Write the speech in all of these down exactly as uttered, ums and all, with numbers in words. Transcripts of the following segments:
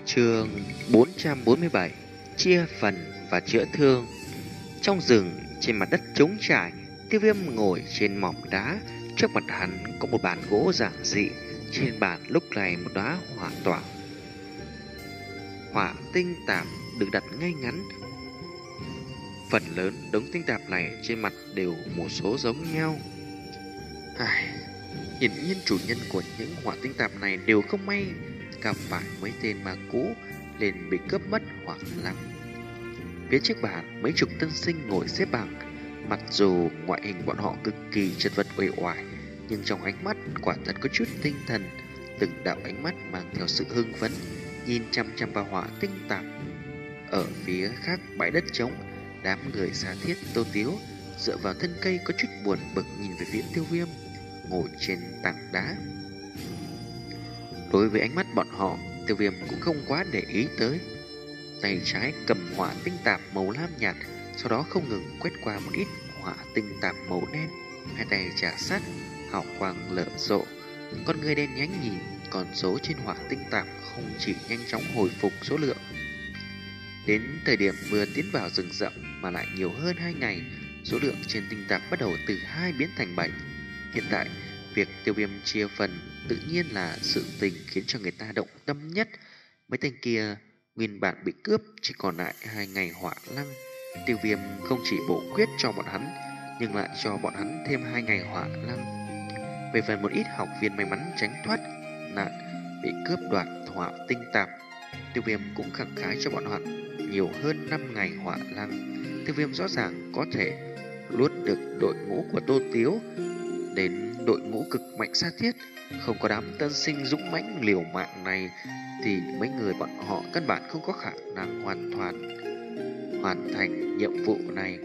Chương bốn trăm bốn mươi bảy: Chia phần và chữa thương. Trong rừng, trên mặt đất trống trải, Tiêu Viêm ngồi trên mỏm đá. Trước mặt hắn có một bàn gỗ giản dị. Trên bàn lúc này một đóa hỏa tỏa hỏa tinh tạp được đặt ngay ngắn. Phần lớn đống tinh tạp này trên mặt đều một số giống nhau. Ai, hiển nhiên chủ nhân của những hỏa tinh tạp này đều không may gặp phải mấy tên ma cũ liền bị cướp mất hoặc lăng. Phía trước bàn mấy chục tân sinh ngồi xếp bằng. Mặc dù ngoại hình bọn họ cực kỳ chật vật uể oải, nhưng trong ánh mắt quả thật có chút tinh thần. Từng đạo ánh mắt mang theo sự hưng phấn, nhìn chăm chăm vào hỏa tinh tạp. Ở phía khác bãi đất trống, đám người xa thiết Tô Tiếu dựa vào thân cây có chút buồn bực nhìn về phía Tiêu Viêm ngồi trên tảng đá. Đối với ánh mắt bọn họ, Tiêu Viêm cũng không quá để ý tới. Tay trái cầm hỏa tinh tạp màu lam nhạt, sau đó không ngừng quét qua một ít hỏa tinh tạp màu đen. Hai tay trả sát, hào quang lở rộ. Con người đen nhánh nhìn con số trên hỏa tinh tạp không chỉ nhanh chóng hồi phục số lượng. Đến thời điểm vừa tiến vào rừng rậm mà lại nhiều hơn hai ngày, số lượng trên tinh tạp bắt đầu từ hai biến thành bảy. Hiện tại, việc Tiêu Viêm chia phần tự nhiên là sự tình khiến cho người ta động tâm nhất. Mấy tên kia nguyên bản bị cướp chỉ còn lại hai ngày hỏa lăng. Tiêu Viêm không chỉ bổ quyết cho bọn hắn, nhưng lại cho bọn hắn thêm hai ngày hỏa lăng. Về phần một ít học viên may mắn tránh thoát nạn bị cướp đoạt hỏa tinh tạp, Tiêu Viêm cũng khẳng khái cho bọn họ nhiều hơn năm ngày hỏa lăng. Tiêu Viêm rõ ràng có thể luốt được đội ngũ của Tô Tiếu đến đội ngũ cực mạnh xa thiết. Không có đám tân sinh dũng mãnh liều mạng này thì mấy người bọn họ căn bản không có khả năng hoàn toàn hoàn thành nhiệm vụ này.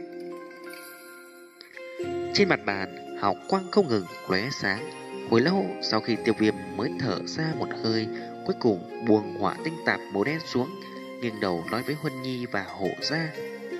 Trên mặt bàn, hào quang không ngừng lóe sáng. Hồi lâu sau khi Tiêu Viêm mới thở ra một hơi, cuối cùng buông hỏa tinh tạp màu đen xuống, nghiêng đầu nói với Huân Nhi và Hổ Gia: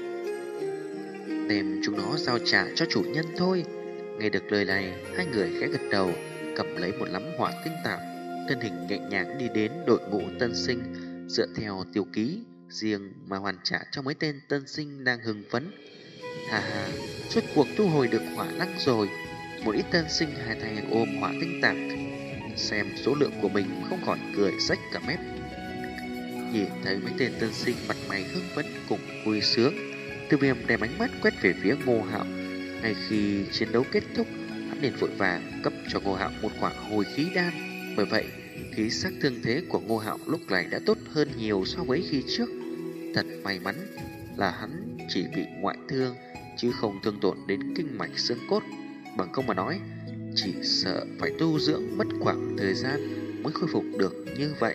"Đem chúng nó giao trả cho chủ nhân thôi." Nghe được lời này, hai người khẽ gật đầu, cầm lấy một nắm hỏa tinh tạp, thân hình nhẹ nhàng đi đến đội ngũ tân sinh, dựa theo tiêu ký riêng mà hoàn trả cho mấy tên tân sinh đang hưng phấn. Hà hà, suốt cuộc thu hồi được hỏa lăng rồi. Một ít tân sinh hai tay ôm hỏa tinh tạp, xem số lượng của mình không khỏi cười rách cả mép. Nhìn thấy mấy tên tân sinh mặt mày hưng phấn cùng vui sướng, Tiêu Viêm đem ánh mắt quét về phía Ngô Hạo. Ngay khi chiến đấu kết thúc, hắn liền vội vàng cấp cho Ngô Hạo một quả hồi khí đan. Bởi vậy, khí sắc thương thế của Ngô Hạo lúc này đã tốt hơn nhiều so với khi trước. Thật may mắn là hắn chỉ bị ngoại thương, chứ không thương tổn đến kinh mạch xương cốt. Bằng không mà nói, chỉ sợ phải tu dưỡng mất khoảng thời gian mới khôi phục được như vậy.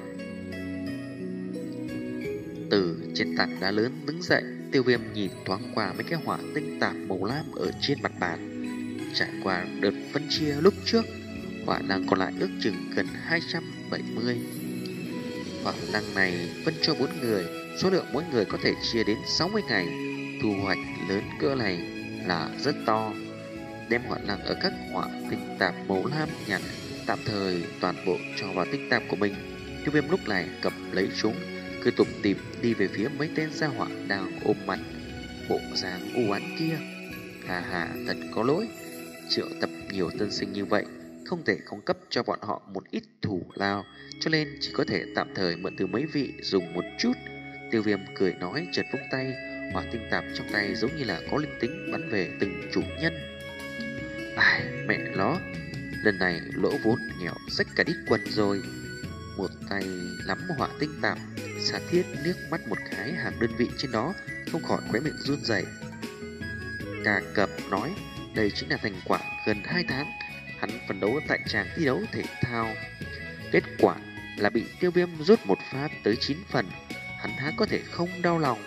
Từ trên tảng đá lớn đứng dậy, Tiêu Viêm nhìn thoáng qua mấy cái hỏa tinh tạp màu lam ở trên mặt bàn. Trải qua đợt phân chia lúc trước, hỏa lăng còn lại ước chừng gần hai trăm bảy mươi. Hỏa lăng này phân cho bốn người, số lượng mỗi người có thể chia đến sáu mươi ngày. Thu hoạch lớn cỡ này là rất to. Đem hỏa lăng ở các hỏa tinh tạp màu lam nhạt tạm thời toàn bộ cho vào tinh tạp của mình. Tiêu Viêm lúc này cầm lấy chúng, cứ tủm tỉm đi về phía mấy tên gia hỏa đang ôm mặt bộ dáng u oán kia. Hà hà, thật có lỗi, triệu tập nhiều tân sinh như vậy không thể không cấp cho bọn họ một ít thủ lao, cho nên chỉ có thể tạm thời mượn từ mấy vị dùng một chút. Tiêu Viêm cười nói, chợt vung tay, hỏa tinh tạp trong tay giống như là có linh tính bắn về từng chủ nhân. Ai, mẹ nó, lần này lỗ vốn nghèo rách cả đít quần rồi. Một tay nắm hỏa tinh tạp, Sa Thiết liếc mắt một cái hàng đơn vị trên đó, không khỏi khóe miệng run rẩy. Cà Cập nói, đây chính là thành quả gần hai tháng hắn phấn đấu tại tràng thi đấu thể thao. Kết quả là bị Tiêu Viêm rút một phát tới chín phần, hắn há có thể không đau lòng.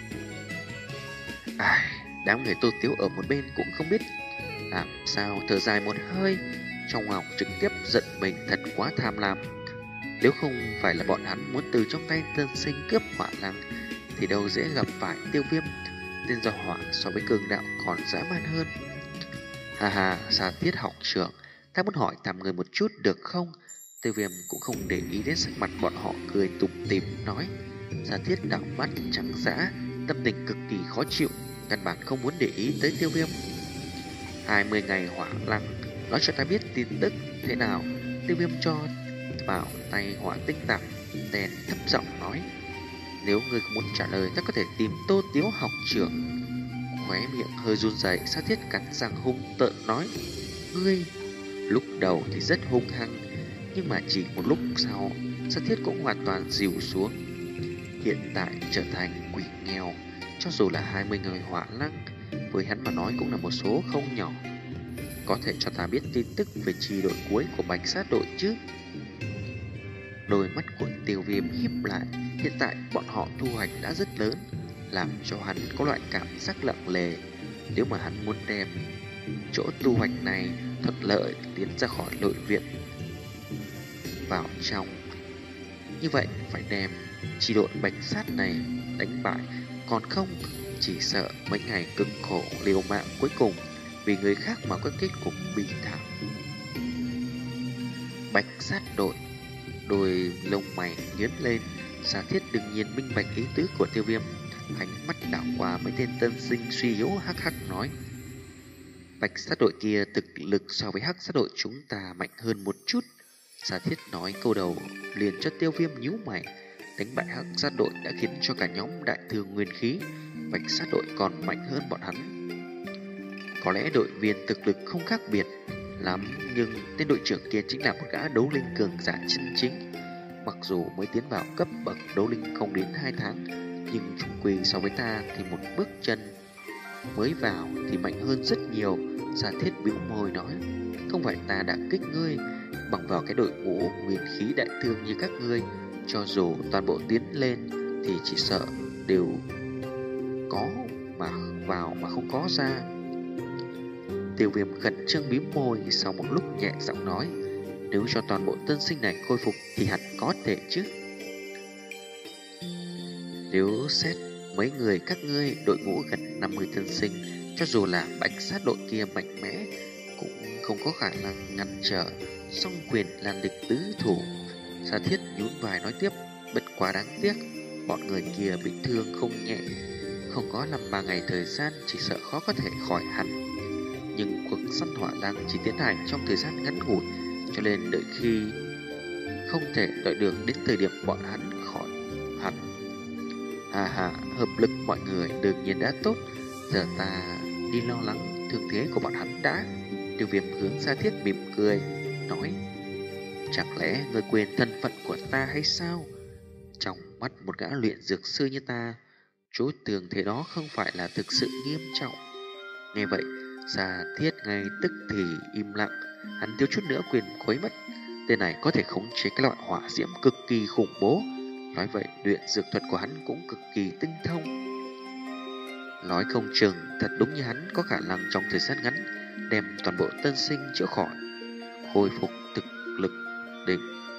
Ai, đám người Tô Tiếu ở một bên cũng không biết làm sao thở dài một hơi, trong lòng trực tiếp giận mình thật quá tham lam. Nếu không phải là bọn hắn muốn từ trong tay tân sinh cướp hỏa lăng thì đâu dễ gặp phải Tiêu Viêm. Tên gia hỏa so với cường đạo còn dã man hơn. Hà hà, Sa Thiết học trưởng, ta muốn hỏi thăm người một chút được không? Tiêu Viêm cũng không để ý đến sắc mặt bọn họ cười tủm tỉm nói. Gia Thiết đảo mắt trắng dã, tâm tình cực kỳ khó chịu, căn bản không muốn để ý tới Tiêu Viêm. Hai mươi ngày hỏa lăng, nói cho ta biết tin tức thế nào. Tiêu Viêm cho vào tay hỏa tinh tạp đèn, thấp giọng nói. Nếu ngươi không muốn trả lời, ta có thể tìm Tô Tiếu học trưởng. Khóe miệng hơi run rẩy, Sa Thiết cắn răng hung tợn nói. Ngươi, lúc đầu thì rất hung hăng, nhưng mà chỉ một lúc sau, Sa Thiết cũng hoàn toàn dịu xuống. Hiện tại trở thành quỷ nghèo, cho dù là hai mươi người hỏa lăng, với hắn mà nói cũng là một số không nhỏ. Có thể cho ta biết tin tức về chi đội cuối của Bạch Sát đội chứ? Đôi mắt của Tiêu Viêm híp lại. Hiện tại bọn họ thu hoạch đã rất lớn, làm cho hắn có loại cảm giác lặng lề. Nếu mà hắn muốn đem chỗ thu hoạch này thuận lợi tiến ra khỏi nội viện vào trong, như vậy phải đem chi đội Bạch Sát này đánh bại. Còn không, chỉ sợ mấy ngày cực khổ liều mạng cuối cùng vì người khác mà có kết cục bi thảm. Bạch Sát đội, đôi lông mày nhướng lên. Sa Thiết đương nhiên minh bạch ý tứ của Tiêu Viêm, ánh mắt đảo qua mấy tên tân sinh suy yếu, hắc hắc nói. Bạch Sát đội kia thực lực so với Hắc Sát đội chúng ta mạnh hơn một chút. Sa Thiết nói câu đầu liền cho Tiêu Viêm nhíu mày. Đánh bại Hắc Sát đội đã khiến cho cả nhóm đại thương nguyên khí, Bạch Sát đội còn mạnh hơn bọn hắn. Có lẽ đội viên thực lực không khác biệt lắm, nhưng tên đội trưởng kia chính là một gã đấu linh cường giả chân chính. Mặc dù mới tiến vào cấp bậc đấu linh không đến hai tháng, nhưng chung quy so với ta thì một bước chân mới vào thì mạnh hơn rất nhiều. Sa Thiết bĩu môi nói. Không phải ta đã kích ngươi, bằng vào cái đội ngũ nguyên khí đại thương như các ngươi, cho dù toàn bộ tiến lên thì chỉ sợ đều có mà vào mà không có ra. Tiêu Viêm khẩn trương bĩu môi, sau một lúc nhẹ giọng nói. Nếu cho toàn bộ tân sinh này khôi phục thì hẳn có thể chứ. Nếu xét mấy người các ngươi, đội ngũ gần năm mươi tân sinh, cho dù là Bạch Sát đội kia mạnh mẽ cũng không có khả năng ngăn trở song quyền lan địch tứ thủ. Sa Thiết nhún vai nói tiếp. Bất quá đáng tiếc, bọn người kia bị thương không nhẹ, không có làm ba ngày thời gian, chỉ sợ khó có thể khỏi hẳn. Nhưng cuộc săn hỏa lăng chỉ tiến hành trong thời gian ngắn ngủi, cho nên đợi khi không thể đợi được đến thời điểm bọn hắn khỏi hẳn. Hà hà, hợp lực mọi người đương nhiên đã tốt, giờ ta đi lo lắng thương thế của bọn hắn đã. Tiêu Viêm hướng Sa Thiết mỉm cười nói. Chẳng lẽ ngươi quên thân phận của ta hay sao? Trong mắt một gã luyện dược sư như ta, chỗ tường thế đó không phải là thực sự nghiêm trọng. Nghe vậy, Sa Thiết ngay tức thì im lặng. Hắn thiếu chút nữa quên khuấy mất. Tên này có thể khống chế cái loại hỏa diễm cực kỳ khủng bố. Nói vậy luyện dược thuật của hắn cũng cực kỳ tinh thông. Nói không chừng thật đúng như hắn có khả năng trong thời gian ngắn đem toàn bộ tân sinh chữa khỏi, khôi phục thực lực đỉnh.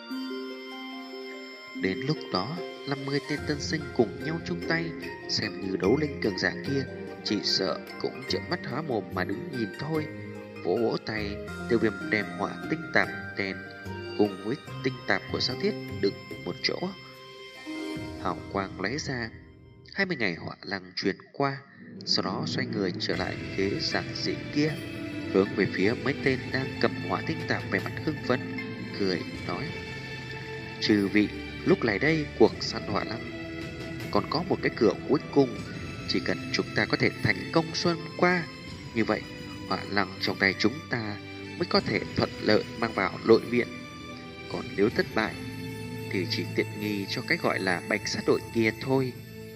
Đến lúc đó năm mươi tên tân sinh cùng nhau chung tay, xem như đấu linh cường giả kia chỉ sợ cũng trợn mắt há mồm mà đứng nhìn thôi. Vỗ vỗ tay, Tiêu Viêm đem hỏa tinh tạp đèn cùng với tinh tạp của Sa Thiết đựng một chỗ. Hào quang lóe ra, hai mươi ngày hỏa lăng truyền qua, sau đó xoay người trở lại ghế giản dị kia, hướng về phía mấy tên đang cầm hỏa tinh tạp về mặt hưng phấn, cười nói. Trừ vị, lúc này đây cuộc săn hỏa lăng còn có một cái cửa cuối cùng. Chỉ cần chúng ta có thể thành công xuân qua, như vậy hỏa lăng trong tay chúng ta mới có thể thuận lợi mang vào nội viện. Còn nếu thất bại thì chỉ tiện nghi cho cái gọi là Bạch Sát đội kia thôi.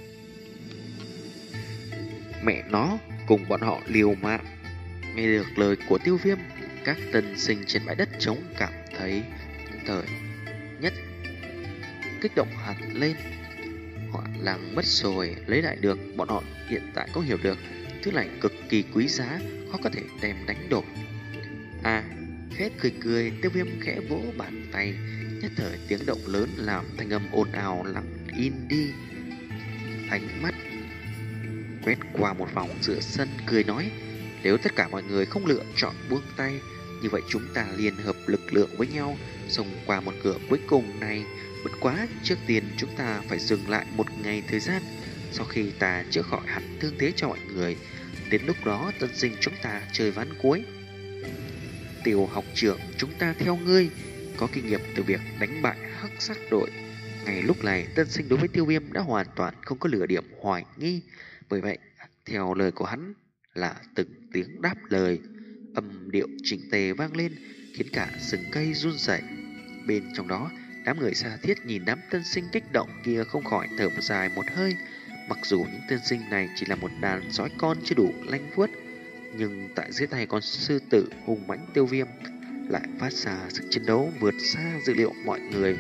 Mẹ nó, cùng bọn họ liều mạng. Nghe được lời của Tiêu Viêm, các tân sinh trên bãi đất trống cảm thấy thời nhất kích động hẳn lên. Hỏa lăng mất rồi, lấy lại được. Bọn họ hiện tại có hiểu được thứ này cực kỳ quý giá, khó có thể đem đánh đổi. À, khẽ cười cười, Tiêu Viêm khẽ vỗ bàn tay, nhất thời tiếng động lớn làm thanh âm ồn ào lặng in đi. Ánh mắt quét qua một vòng giữa sân, cười nói. Nếu tất cả mọi người không lựa chọn buông tay, Như vậy chúng ta liên hợp lực lượng với nhau, xông qua một cửa cuối cùng này. Bất quá, trước tiên chúng ta phải dừng lại một ngày thời gian. Sau khi ta chữa khỏi hẳn thương thế cho mọi người, đến lúc đó tân sinh chúng ta chơi ván cuối. Tiểu học trưởng, chúng ta theo ngươi, có kinh nghiệm từ việc đánh bại hắc sắc đội. Ngay lúc này, tân sinh đối với Tiêu Viêm đã hoàn toàn không có lửa điểm hoài nghi. Bởi vậy, theo lời của hắn là từng tiếng đáp lời, âm điệu chỉnh tề vang lên, khiến cả rừng cây run rẩy. Bên trong đó, đám người xa thiết nhìn đám tân sinh kích động kia không khỏi thở dài một hơi. Mặc dù những tân sinh này chỉ là một đàn sói con chưa đủ lanh vuốt, nhưng tại dưới tay con sư tử hùng mãnh Tiêu Viêm lại phát ra sức chiến đấu vượt xa dự liệu mọi người.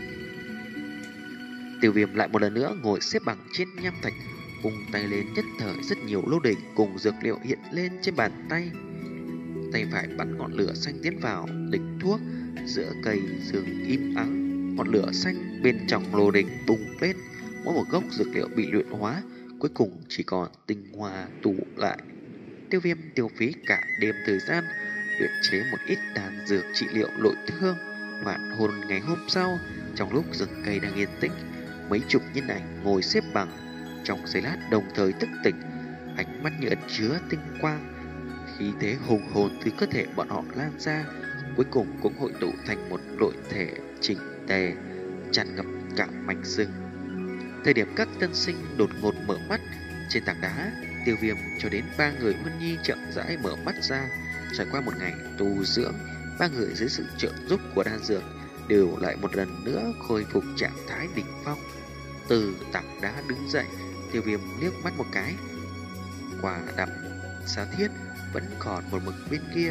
Tiêu Viêm lại một lần nữa ngồi xếp bằng trên nham thạch, vung tay lên, nhất thời rất nhiều lô đỉnh cùng dược liệu hiện lên trên bàn tay. Tay phải bắn ngọn lửa xanh tiến vào đỉnh thuốc, giữa cây rừng im ắng, ngọn lửa xanh bên trong lô đỉnh bùng lên, mỗi một gốc dược liệu bị luyện hóa, cuối cùng chỉ còn tinh hoa tụ lại. Tiêu Viêm tiêu phí cả đêm thời gian luyện chế một ít đan dược trị liệu nội thương. Hoàn hồn ngày hôm sau, trong lúc rừng cây đang yên tĩnh, mấy chục nhân ảnh ngồi xếp bằng, trong giây lát đồng thời thức tỉnh, ánh mắt như ẩn chứa tinh quang, khí thế hùng hồn từ cơ thể bọn họ lan ra, cuối cùng cũng hội tụ thành một đội thể chỉnh tề, tràn ngập cả mảnh rừng. Thời điểm các tân sinh đột ngột mở mắt, trên tảng đá, Tiêu Viêm cho đến ba người Huân Nhi chậm rãi mở mắt ra. Trải qua một ngày tu dưỡng, ba người dưới sự trợ giúp của đan dược đều lại một lần nữa khôi phục trạng thái đỉnh phong. Từ tảng đá đứng dậy, Tiêu Viêm liếc mắt một cái, quả đậm Xá Thiết vẫn còn một mực bên kia.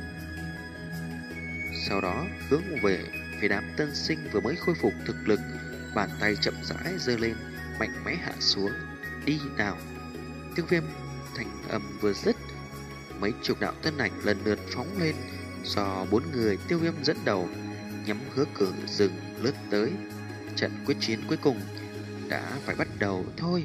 Sau đó hướng về phía đám tân sinh vừa mới khôi phục thực lực, bàn tay chậm rãi giơ lên, mạnh mẽ hạ xuống. Đi nào! Tiêu Viêm thành âm vừa dứt, mấy chục đạo thân ảnh lần lượt phóng lên, do bốn người Tiêu Viêm dẫn đầu, nhắm hướng cửa rừng lướt tới. Trận quyết chiến cuối cùng đã phải bắt đầu thôi.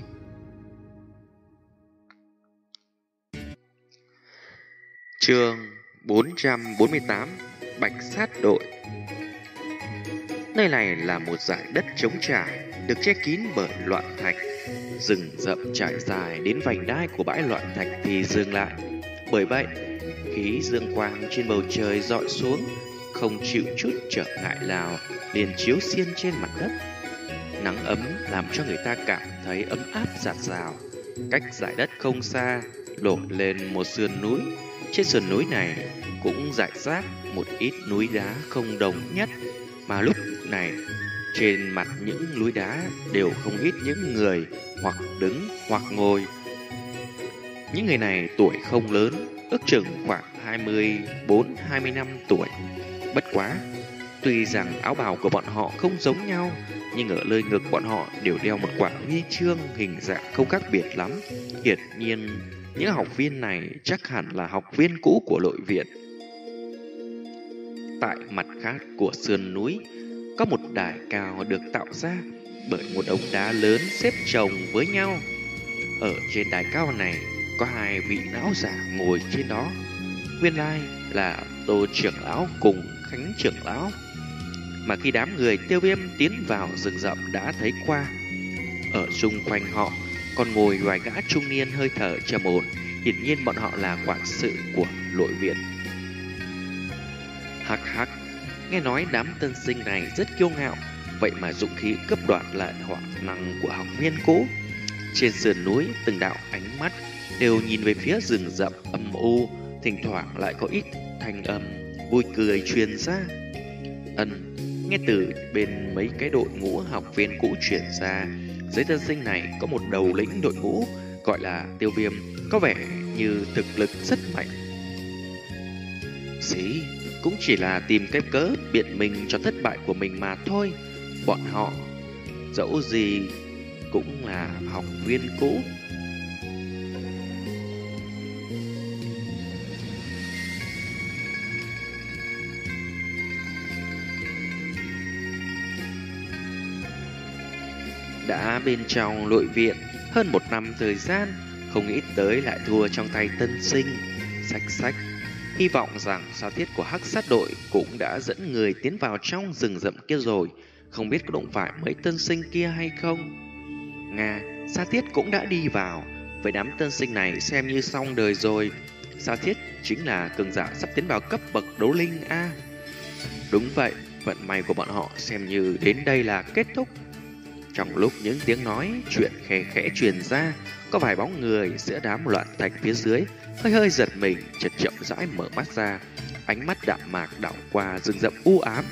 Chương bốn trăm bốn mươi tám: Bạch Sát Đội. Nơi này là một dải đất trống trải, được che kín bởi loạn thạch. Rừng rậm trải dài đến vành đai của bãi loạn thạch thì dừng lại. Bởi vậy, khí dương quang trên bầu trời dọi xuống, không chịu chút trở ngại nào, liền chiếu xiên trên mặt đất. Nắng ấm làm cho người ta cảm thấy ấm áp dạt dào. Cách dải đất không xa, lộ lên một sườn núi. Trên sườn núi này cũng rải rác một ít núi đá không đồng nhất, mà lúc này trên mặt những núi đá đều không ít những người hoặc đứng hoặc ngồi. Những người này tuổi không lớn, ước chừng khoảng hai mươi bốn hai mươi năm tuổi. Bất quá, tuy rằng áo bào của bọn họ không giống nhau, nhưng ở nơi ngực bọn họ đều đeo một quả huy chương hình dạng không khác biệt lắm. Hiển nhiên, những học viên này chắc hẳn là học viên cũ của nội viện. Tại mặt khác của sườn núi, có một đài cao được tạo ra bởi một đống đá lớn xếp chồng với nhau. Ở trên đài cao này có hai vị lão giả ngồi trên đó. Nguyên lai là Tô trưởng lão cùng Khánh trưởng lão, mà khi đám người Tiêu Viêm tiến vào rừng rậm đã thấy qua. Ở xung quanh họ còn ngồi vài gã trung niên hơi thở trầm ổn, hiển nhiên bọn họ là quản sự của nội viện. Hắc hắc, nghe nói đám tân sinh này rất kiêu ngạo, vậy mà dụng khí cấp đoạt lại hỏa năng của học viên cũ. Trên sườn núi, từng đạo ánh mắt đều nhìn về phía rừng rậm âm u, thỉnh thoảng lại có ít thanh âm vui cười truyền ra. Ân, nghe từ bên mấy cái đội ngũ học viên cũ truyền ra, dưới tân sinh này có một đầu lĩnh đội ngũ gọi là Tiêu Viêm, có vẻ như thực lực rất mạnh. Xí, cũng chỉ là tìm cái cớ biện minh cho thất bại của mình mà thôi. Bọn họ dẫu gì cũng là học viên cũ. Đã bên trong nội viện hơn một năm thời gian, không nghĩ tới lại thua trong tay tân sinh. Xách xách, hy vọng rằng Sa Thiết của Hắc Sát đội cũng đã dẫn người tiến vào trong rừng rậm kia rồi, không biết có đụng phải mấy tân sinh kia hay không. Nga, Sa Thiết cũng đã đi vào, với đám tân sinh này xem như xong đời rồi. Sa Thiết chính là cường giả sắp tiến vào cấp bậc đấu linh a. Đúng vậy, vận may của bọn họ xem như đến đây là kết thúc. Trong lúc những tiếng nói chuyện khẽ khẽ truyền ra, có vài bóng người giữa đám loạn thạch phía dưới hơi hơi giật mình, chợt chậm rãi mở mắt ra, ánh mắt đạm mạc đảo qua rừng rậm u ám.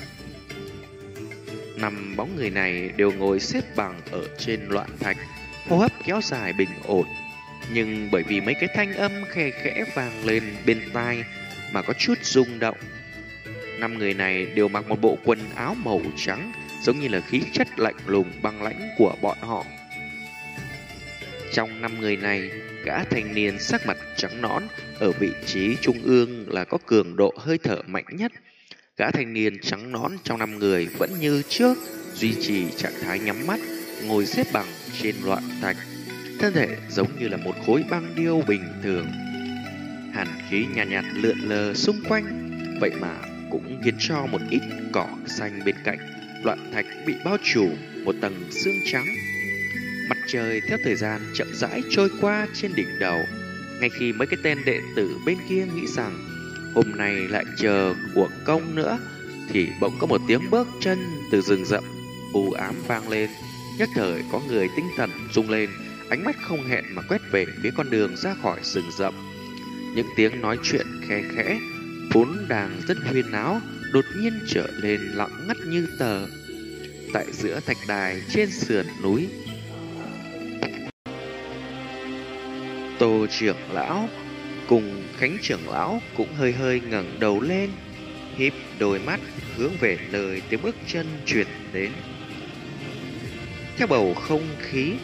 Năm bóng người này đều ngồi xếp bằng ở trên loạn thạch, hô hấp kéo dài bình ổn, nhưng bởi vì mấy cái thanh âm khe khẽ vang lên bên tai mà có chút rung động. Năm người này đều mặc một bộ quần áo màu trắng, giống như là khí chất lạnh lùng băng lãnh của bọn họ. Trong năm người này, gã thanh niên sắc mặt trắng nõn ở vị trí trung ương là có cường độ hơi thở mạnh nhất. Gã thanh niên trắng nõn trong năm người vẫn như trước, duy trì trạng thái nhắm mắt, ngồi xếp bằng trên loạn thạch, thân thể giống như là một khối băng điêu bình thường. Hàn khí nhàn nhạt, nhạt lượn lờ xung quanh, vậy mà cũng khiến cho một ít cỏ xanh bên cạnh loạn thạch bị bao trùm một tầng sương trắng. Mặt trời theo thời gian chậm rãi trôi qua trên đỉnh đầu. Ngay khi mấy cái tên đệ tử bên kia nghĩ rằng hôm nay lại chờ của công nữa, thì bỗng có một tiếng bước chân từ rừng rậm u ám vang lên. Nhất thời có người tinh thần rung lên, ánh mắt không hẹn mà quét về phía con đường ra khỏi rừng rậm. Những tiếng nói chuyện khe khẽ vốn đang rất huyên náo đột nhiên trở nên lặng ngắt như tờ. Tại giữa thạch đài trên sườn núi, Tô trưởng lão cùng Khánh trưởng lão cũng hơi hơi ngẩng đầu lên, híp đôi mắt hướng về nơi tiếng bước chân truyền đến. Theo bầu không khí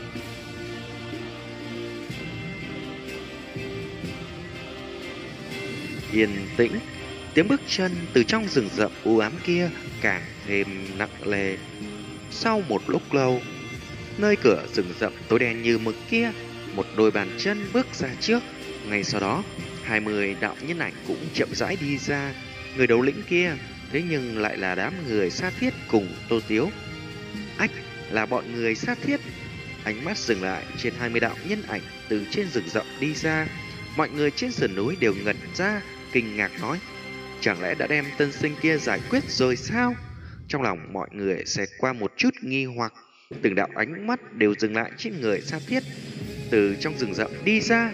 yên tĩnh, tiếng bước chân từ trong rừng rậm u ám kia càng thêm nặng nề. Sau một lúc lâu, nơi cửa rừng rậm tối đen như mực kia, một đôi bàn chân bước ra trước. Ngay sau đó, hai mươi đạo nhân ảnh cũng chậm rãi đi ra. Người đầu lĩnh kia thế nhưng lại là đám người Sa Thiết cùng Tô Tiếu. Ách, là bọn người Sa Thiết. Ánh mắt dừng lại trên hai mươi đạo nhân ảnh từ trên rừng rậm đi ra. Mọi người trên sườn núi đều ngẩn ra, kinh ngạc nói: chẳng lẽ đã đem tân sinh kia giải quyết rồi sao? Trong lòng mọi người xẹt qua một chút nghi hoặc. Từng đạo ánh mắt đều dừng lại trên người Sa Thiết. Từ trong rừng rậm đi ra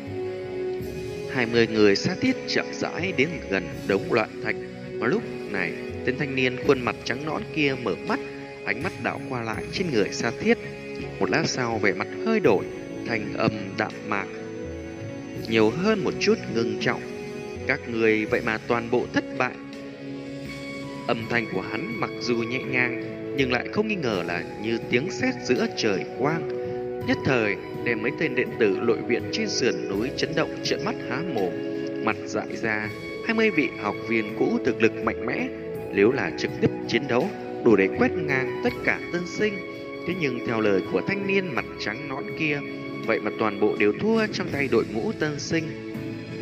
hai mươi người Sa Thiết chậm rãi đến gần đống loạn thạch. Và lúc này, tên thanh niên khuôn mặt trắng nõn kia mở mắt, ánh mắt đảo qua lại trên người Sa Thiết. Một lát sau, vẻ mặt hơi đổi, thành âm đạm mạc, nhiều hơn một chút ngưng trọng: các người vậy mà toàn bộ thất bại. Âm thanh của hắn mặc dù nhẹ nhàng, nhưng lại không nghi ngờ là như tiếng sét giữa trời quang. Nhất thời đem mấy tên đệ tử nội viện trên sườn núi chấn động trợn mắt há mồm, mặt dại ra. Hai mươi vị học viên cũ thực lực mạnh mẽ, nếu là trực tiếp chiến đấu đủ để quét ngang tất cả tân sinh. Thế nhưng theo lời của thanh niên mặt trắng nõn kia, vậy mà toàn bộ đều thua trong tay đội ngũ tân sinh.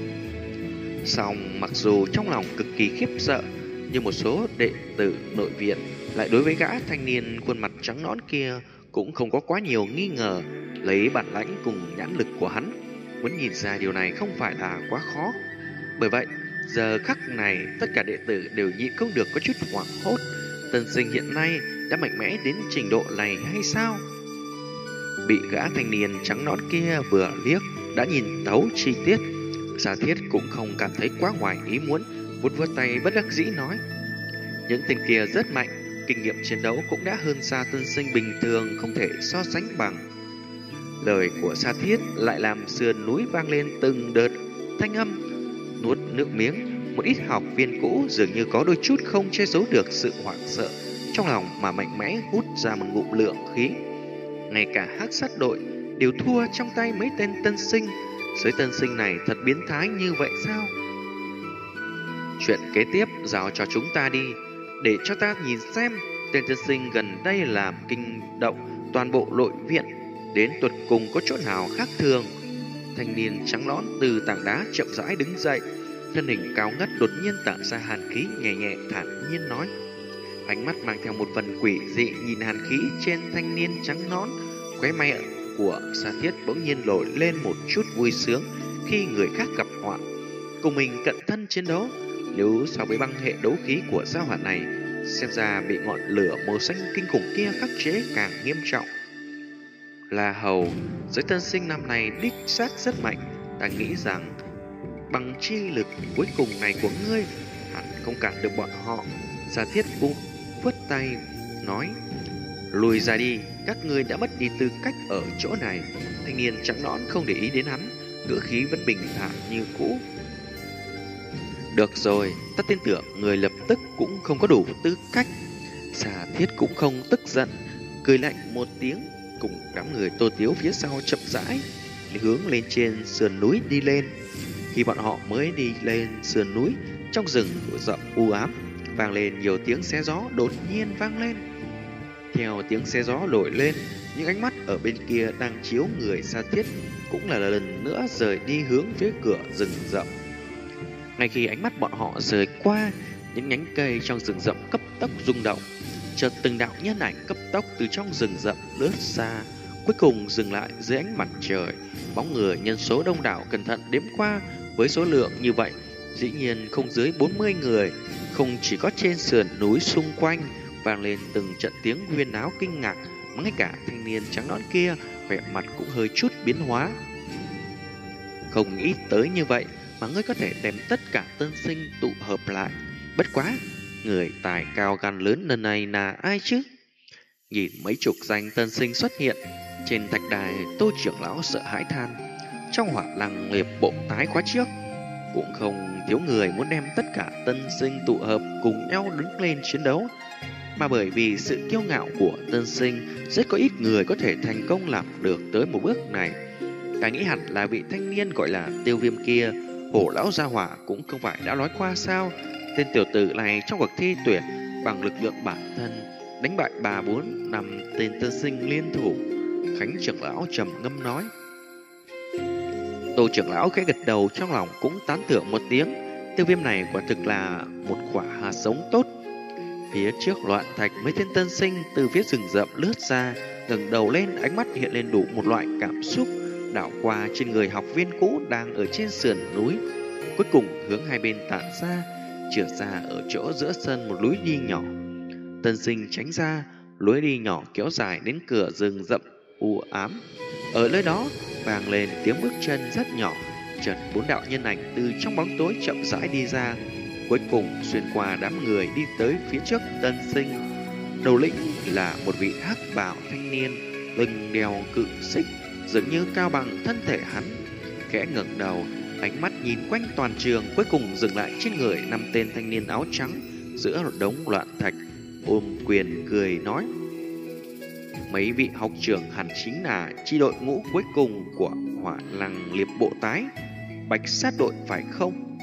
Song mặc dù trong lòng cực kỳ khiếp sợ, nhưng một số đệ tử nội viện lại đối với gã thanh niên khuôn mặt trắng nõn kia cũng không có quá nhiều nghi ngờ. Lấy bản lãnh cùng nhãn lực của hắn, muốn nhìn ra điều này không phải là quá khó. Bởi vậy, giờ khắc này tất cả đệ tử đều nhịn không được có chút hoảng hốt. Tân sinh hiện nay đã mạnh mẽ đến trình độ này hay sao? Bị gã thanh niên trắng nõn kia vừa liếc đã nhìn thấu chi tiết, Sa Thiết cũng không cảm thấy quá ngoài ý muốn, vuốt vuốt tay bất đắc dĩ nói: những tên kia rất mạnh, kinh nghiệm chiến đấu cũng đã hơn xa tân sinh bình thường, không thể so sánh bằng. Lời của Sa Thiết lại làm sườn núi vang lên từng đợt thanh âm. Nuốt nước miếng, một ít học viên cũ dường như có đôi chút không che giấu được sự hoảng sợ trong lòng, mà mạnh mẽ hút ra một ngụm lượng khí. Ngay cả Hắc Sát đội đều thua trong tay mấy tên tân sinh. Giới tân sinh này thật biến thái như vậy sao? Chuyện kế tiếp giao cho chúng ta đi, để cho ta nhìn xem tên tân sinh gần đây làm kinh động toàn bộ nội viện đến tuột cùng có chỗ nào khác thường. Thanh niên trắng nõn từ tảng đá chậm rãi đứng dậy, thân hình cao ngất đột nhiên tản ra hàn khí, nhẹ nhẹ thản nhiên nói. Ánh mắt mang theo một phần quỷ dị nhìn hàn khí trên thanh niên trắng nõn. Khóe mày của Sa Thiết bỗng nhiên nổi lên một chút vui sướng khi người khác gặp họa, cùng mình cận thân chiến đấu. Nếu so với băng hệ đấu khí của gia hỏa này, xem ra bị ngọn lửa màu xanh kinh khủng kia khắc chế càng nghiêm trọng. La Hầu, giới tân sinh năm này đích xác rất mạnh. Ta nghĩ rằng bằng chi lực cuối cùng này của ngươi hẳn không cản được bọn họ. Sa Thiết vung phất tay nói, lùi ra đi, các ngươi đã mất đi tư cách ở chỗ này. Thanh niên trắng nõn không để ý đến hắn, ngữ khí vẫn bình thản như cũ. Được rồi, ta tin tưởng người lập tức cũng không có đủ tư cách. Sa Thiết cũng không tức giận, cười lạnh một tiếng, cùng đám người Tô Tiếu phía sau chậm rãi hướng lên trên sườn núi đi lên. Khi bọn họ mới đi lên sườn núi, trong rừng rậm u ám vang lên nhiều tiếng xé gió đột nhiên vang lên. Theo tiếng xé gió nổi lên, những ánh mắt ở bên kia đang chiếu người Sa Thiết cũng là lần nữa rời đi hướng phía cửa rừng rậm. Ngay khi ánh mắt bọn họ rời qua, những nhánh cây trong rừng rậm cấp tốc rung động. Chợt từng đạo nhân ảnh cấp tốc từ trong rừng rậm lướt xa, cuối cùng dừng lại dưới ánh mặt trời. Bóng người nhân số đông đảo cẩn thận đếm qua, với số lượng như vậy, dĩ nhiên không dưới bốn mươi người. Không chỉ có trên sườn núi xung quanh vang lên từng trận tiếng huyên náo kinh ngạc, mà ngay cả thanh niên trắng nõn kia vẻ mặt cũng hơi chút biến hóa. Không nghĩ tới như vậy mà ngươi có thể đem tất cả tân sinh tụ hợp lại. Bất quá, người tài cao gan lớn lần này là ai chứ? Nhìn mấy chục danh tân sinh xuất hiện trên thạch đài, Tô trưởng lão sợ hãi than. Trong Hỏa Lăng Liệp bộ tái khóa trước, cũng không thiếu người muốn đem tất cả tân sinh tụ hợp cùng nhau đứng lên chiến đấu. Mà bởi vì sự kiêu ngạo của tân sinh, rất có ít người có thể thành công làm được tới một bước này. Ta nghĩ hẳn là vị thanh niên gọi là Tiêu Viêm kia, Hổ lão gia hỏa cũng không phải đã nói qua sao? Tên tiểu tử này trong cuộc thi tuyển bằng lực lượng bản thân đánh bại ba bốn năm tên tân sinh liên thủ. Khánh trưởng lão trầm ngâm nói. Tô trưởng lão khẽ gật đầu, trong lòng cũng tán thưởng một tiếng. Tiêu Viêm này quả thực là một quả hạt giống tốt. Phía trước loạn thạch, mấy tên tân sinh từ phía rừng rậm lướt ra, ngẩng đầu lên, ánh mắt hiện lên đủ một loại cảm xúc, đảo qua trên người học viên cũ đang ở trên sườn núi, cuối cùng hướng hai bên tản ra, chừa ra ở chỗ giữa sân một lối đi nhỏ. Tân sinh tránh ra, lối đi nhỏ kéo dài đến cửa rừng rậm u ám. Ở nơi đó vang lên tiếng bước chân rất nhỏ, chợt bốn đạo nhân ảnh từ trong bóng tối chậm rãi đi ra, cuối cùng xuyên qua đám người đi tới phía trước tân sinh. Đầu lĩnh là một vị hắc bào thanh niên, lưng đeo cự xích, dường như cao bằng thân thể hắn. Khẽ ngẩng đầu, ánh mắt nhìn quanh toàn trường, cuối cùng dừng lại trên người năm tên thanh niên áo trắng giữa đống loạn thạch, ôm quyền cười nói: mấy vị học trưởng hẳn chính là chi đội ngũ cuối cùng của Hỏa Lăng Liệp bộ tái, Bạch Sát đội phải không?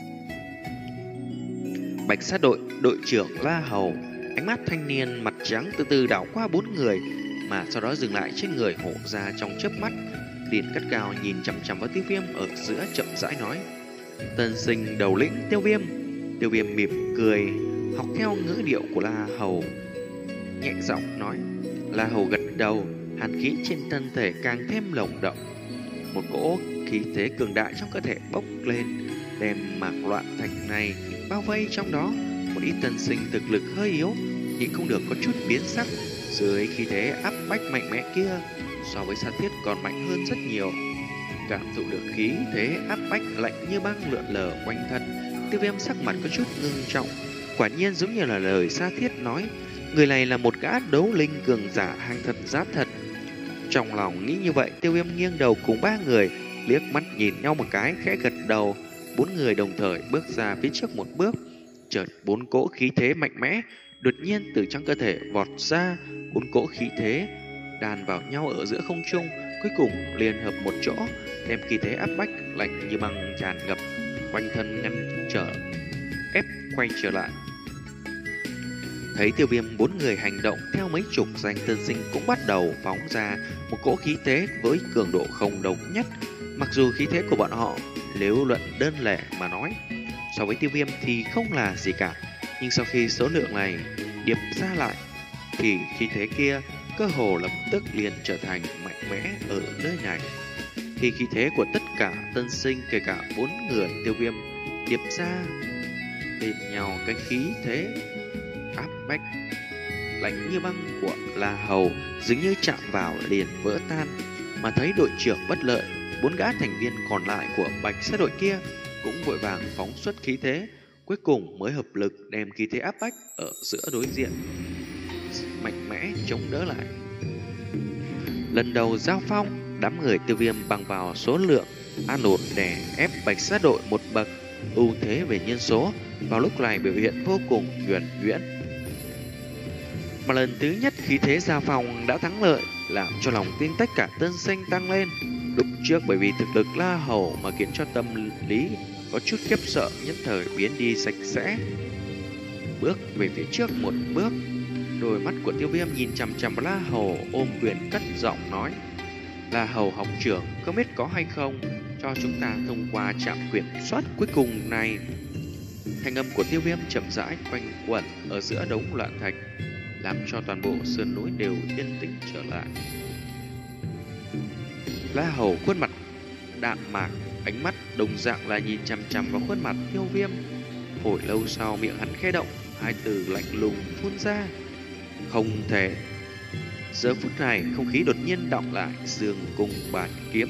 Bạch Sát đội đội trưởng La Hầu. Ánh mắt thanh niên mặt trắng từ từ đảo qua bốn người, mà sau đó dừng lại trên người Hổ Gia trong chớp mắt, liền cất cao nhìn chằm chằm vào Tiêu Viêm ở giữa, chậm rãi nói: tân sinh đầu lĩnh Tiêu Viêm. Tiêu Viêm mỉm cười, học theo ngữ điệu của La Hầu, nhẹ giọng nói. La Hầu gật đầu, hàn khí trên thân thể càng thêm lồng đậm. Một cỗ khí thế cường đại trong cơ thể bốc lên, đem mảng loạn thạch này bao vây trong đó. Một ít tân sinh thực lực hơi yếu, nhưng không được có chút biến sắc dưới khí thế áp bách mạnh mẽ kia, so với Sa Thiết còn mạnh hơn rất nhiều. Cảm thụ được khí thế áp bách lạnh như băng lượn lờ quanh thân, Tiêu Viêm sắc mặt có chút ngưng trọng. Quả nhiên giống như là lời Sa Thiết nói, người này là một gã đấu linh cường giả hàng thật giá thật. Trong lòng nghĩ như vậy, Tiêu Viêm nghiêng đầu cùng ba người liếc mắt nhìn nhau một cái, khẽ gật đầu. Bốn người đồng thời bước ra phía trước một bước. Chợt bốn cỗ khí thế mạnh mẽ đột nhiên từ trong cơ thể vọt ra. Bốn cỗ khí thế đàn vào nhau ở giữa không trung, cuối cùng liên hợp một chỗ, đem khí thế áp bách lạnh như băng tràn ngập quanh thân, ngăn trở ép quay trở lại. Thấy Tiêu Viêm bốn người hành động theo, mấy chục danh tân sinh cũng bắt đầu phóng ra một cỗ khí thế với cường độ không đồng nhất. Mặc dù khí thế của bọn họ nếu luận đơn lẻ mà nói so với Tiêu Viêm thì không là gì cả. Nhưng sau khi số lượng này điệp ra lại thì khí thế kia cơ hồ lập tức liền trở thành mạnh mẽ ở nơi này. Khi khí thế của tất cả tân sinh kể cả bốn người Tiêu Viêm điệp ra bên nhau, cái khí thế áp bách lạnh như băng của La Hầu dường như chạm vào liền vỡ tan. Mà thấy đội trưởng bất lợi, bốn gã thành viên còn lại của Bạch Sát đội kia cũng vội vàng phóng xuất khí thế, cuối cùng mới hợp lực đem khí thế áp bách ở giữa đối diện mạnh mẽ chống đỡ lại. Lần đầu giao phong, đám người Tiêu Viêm bằng vào số lượng an ổn đè ép Bạch Sát đội một bậc, ưu thế về nhân số vào lúc này biểu hiện vô cùng nhuần nhuyễn. Mà lần thứ nhất khí thế giao phong đã thắng lợi, làm cho lòng tin tất cả tân sinh tăng lên. Lúc trước bởi vì thực lực La Hầu mà khiến cho tâm lý có chút khiếp sợ nhất thời biến đi sạch sẽ. Bước về phía trước một bước, đôi mắt của Tiêu Viêm nhìn chằm chằm La Hầu, ôm quyền cất giọng nói: La Hầu học trưởng, không biết có hay không cho chúng ta thông qua trạm kiểm soát cuối cùng này. Thanh âm của Tiêu Viêm chậm rãi quanh quẩn ở giữa đống loạn thạch, làm cho toàn bộ sườn núi đều yên tĩnh trở lại. La Hầu khuôn mặt đạm mạc, ánh mắt đồng dạng là nhìn chằm chằm vào khuôn mặt Tiêu Viêm. Hồi lâu sau miệng hắn khẽ động, hai từ lạnh lùng phun ra: không thể. Giờ phút này không khí đột nhiên đọng lại, dương cung bạt kiếm.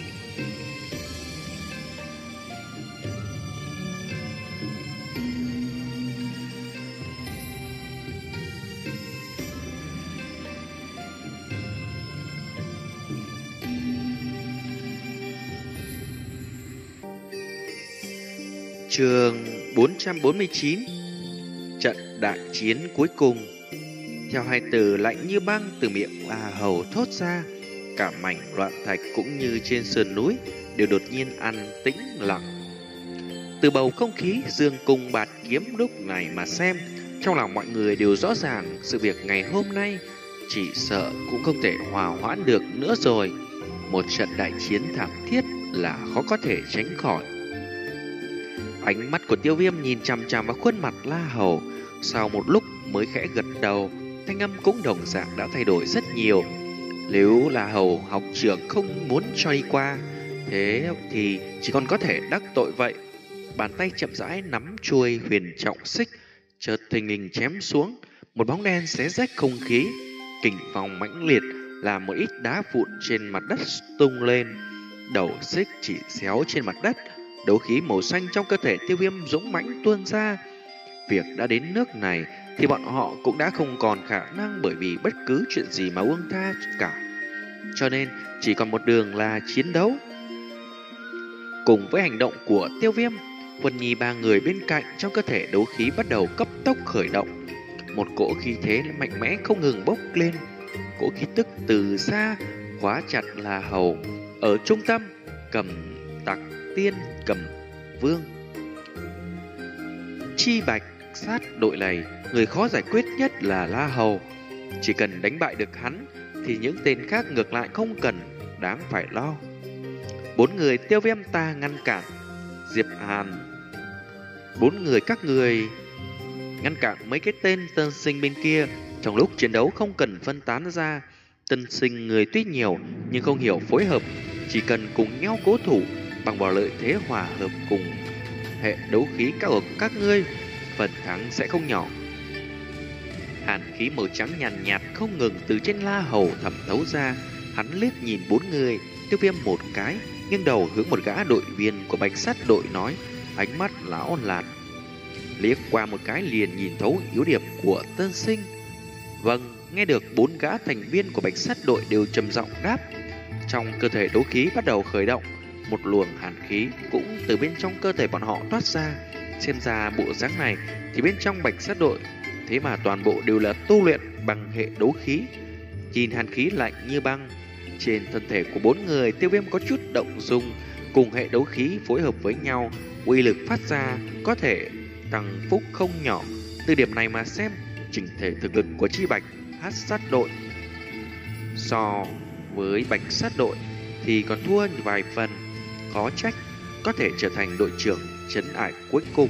Chương bốn trăm bốn mươi chín. Trận đại chiến cuối cùng. Theo hai từ lạnh như băng từ miệng La Hầu thốt ra, cả mảnh loạn thạch cũng như trên sườn núi đều đột nhiên an tĩnh lặng. Từ bầu không khí dương cung bạt kiếm lúc này mà xem, trong lòng mọi người đều rõ ràng sự việc ngày hôm nay chỉ sợ cũng không thể hòa hoãn được nữa rồi. Một trận đại chiến thảm thiết là khó có thể tránh khỏi. Ánh mắt của Tiêu Viêm nhìn chằm chằm vào khuôn mặt La Hầu, sau một lúc mới khẽ gật đầu, thanh âm cũng đồng dạng đã thay đổi rất nhiều. Nếu La Hầu học trưởng không muốn cho đi qua, thế thì chỉ còn có thể đắc tội vậy. Bàn tay chậm rãi nắm chuôi huyền trọng xích, chợt thình lình chém xuống, một bóng đen xé rách không khí, kình phong mãnh liệt làm một ít đá vụn trên mặt đất tung lên. Đầu xích chỉ xéo trên mặt đất, đấu khí màu xanh trong cơ thể Tiêu Viêm dũng mãnh tuôn ra. Việc đã đến nước này thì bọn họ cũng đã không còn khả năng bởi vì bất cứ chuyện gì mà buông tha cả. Cho nên chỉ còn một đường là chiến đấu. Cùng với hành động của Tiêu Viêm, Vân Nhi ba người bên cạnh trong cơ thể đấu khí bắt đầu cấp tốc khởi động. Một cỗ khí thế mạnh mẽ không ngừng bốc lên. Cỗ khí tức từ xa khóa chặt La Hầu. Ở trung tâm cầm tặc tiên cầm vương. Chi Bạch Sát đội này, người khó giải quyết nhất là La Hầu. Chỉ cần đánh bại được hắn thì những tên khác ngược lại không cần đáng phải lo. Bốn người Tiêu Viêm ta ngăn cản. Diệp Hàn, bốn người các người ngăn cản mấy cái tên tân sinh bên kia. Trong lúc chiến đấu không cần phân tán ra. Tân sinh người tuy nhiều nhưng không hiểu phối hợp, chỉ cần cùng nhau cố thủ bằng vào lợi thế hòa hợp cùng hệ đấu khí cao ở các ngươi, phần thắng sẽ không nhỏ. Hàn khí màu trắng nhàn nhạt, nhạt không ngừng từ trên La Hầu thẩm thấu ra. Hắn liếc nhìn bốn người Tiêu Viêm một cái, nghiêng đầu hướng một gã đội viên của Bạch Sát đội nói, ánh mắt lão lạt liếc qua một cái liền nhìn thấu yếu điểm của tân sinh. Vâng, nghe được bốn gã thành viên của Bạch Sát đội đều trầm giọng đáp. Trong cơ thể đấu khí bắt đầu khởi động, một luồng hàn khí cũng từ bên trong cơ thể bọn họ toát ra. Xem ra bộ dáng này thì bên trong Bạch Sát đội thế mà toàn bộ đều là tu luyện bằng hệ đấu khí. Nhìn hàn khí lạnh như băng trên thân thể của bốn người, Tiêu Viêm có chút động dung. Cùng hệ đấu khí phối hợp với nhau, uy lực phát ra có thể tăng phúc không nhỏ. Từ điểm này mà xem, chỉnh thể thực lực của Chi Bạch Hát Sát đội so với Bạch Sát đội thì còn thua vài phần. Khó trách có thể trở thành đội trưởng trấn ải cuối cùng.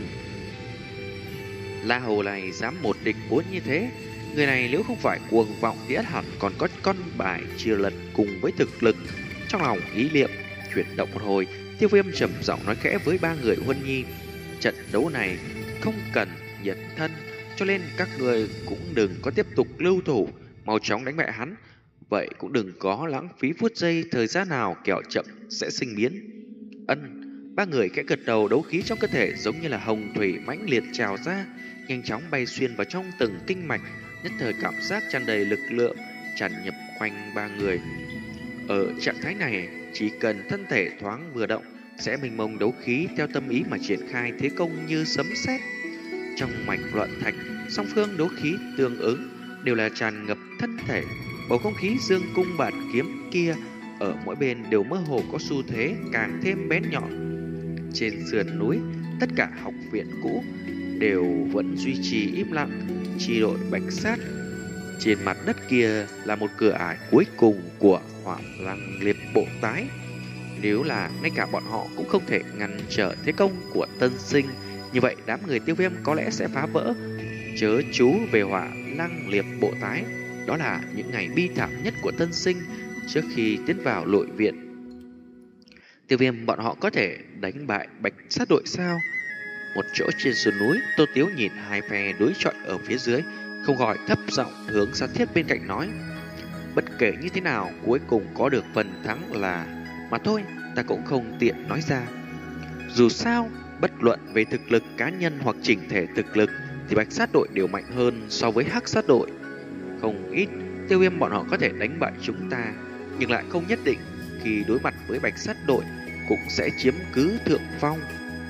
La Hầu này dám một địch bốn như thế, người này nếu không phải cuồng vọng thì ắt hẳn còn có con bài chia lật cùng với thực lực. Trong lòng ý niệm chuyển động một hồi, Tiêu Viêm trầm giọng nói khẽ với ba người Huân Nhi: trận đấu này không cần nhiệt thân, cho nên các người cũng đừng có tiếp tục lưu thủ, mau chóng đánh bại hắn. Vậy cũng đừng có lãng phí phút giây thời gian nào, kẻo chậm sẽ sinh biến. Ân. Ba người khẽ gật đầu, đấu khí trong cơ thể giống như là hồng thủy mãnh liệt trào ra, nhanh chóng bay xuyên vào trong từng kinh mạch, nhất thời cảm giác tràn đầy lực lượng tràn nhập quanh ba người. Ở trạng thái này, chỉ cần thân thể thoáng vừa động sẽ mênh mông đấu khí theo tâm ý mà triển khai thế công như sấm sét. Trong mạch loạn thạch, song phương đấu khí tương ứng đều là tràn ngập thân thể. Bầu không khí dương cung bạt kiếm kia ở mỗi bên đều mơ hồ có xu thế càng thêm bén nhọn. Trên sườn núi, tất cả học viện cũ đều vẫn duy trì im lặng. Chi đội Bạch Sát trên mặt đất kia là một cửa ải cuối cùng của Hỏa Lăng Liệt Bộ Tái. Nếu là ngay cả bọn họ cũng không thể ngăn trở thế công của Tân Sinh, như vậy đám người Tiêu Viêm có lẽ sẽ phá vỡ. Chớ chú về Hỏa Lăng Liệt Bộ Tái, đó là những ngày bi thảm nhất của Tân Sinh trước khi tiến vào nội viện. Tiêu Viêm bọn họ có thể đánh bại Bạch Sát đội sao? Một chỗ trên sườn núi, Tô Tiếu nhìn hai phe đối chọi ở phía dưới, không khỏi thấp giọng hướng Sa Thiết bên cạnh nói: bất kể như thế nào, cuối cùng có được phần thắng là mà thôi, ta cũng không tiện nói ra. Dù sao, bất luận về thực lực cá nhân hoặc chỉnh thể thực lực thì Bạch Sát đội đều mạnh hơn so với Hắc Sát đội. Không ít, Tiêu Viêm bọn họ có thể đánh bại chúng ta, nhưng lại không nhất định khi đối mặt với Bạch Sát đội cũng sẽ chiếm cứ thượng phong.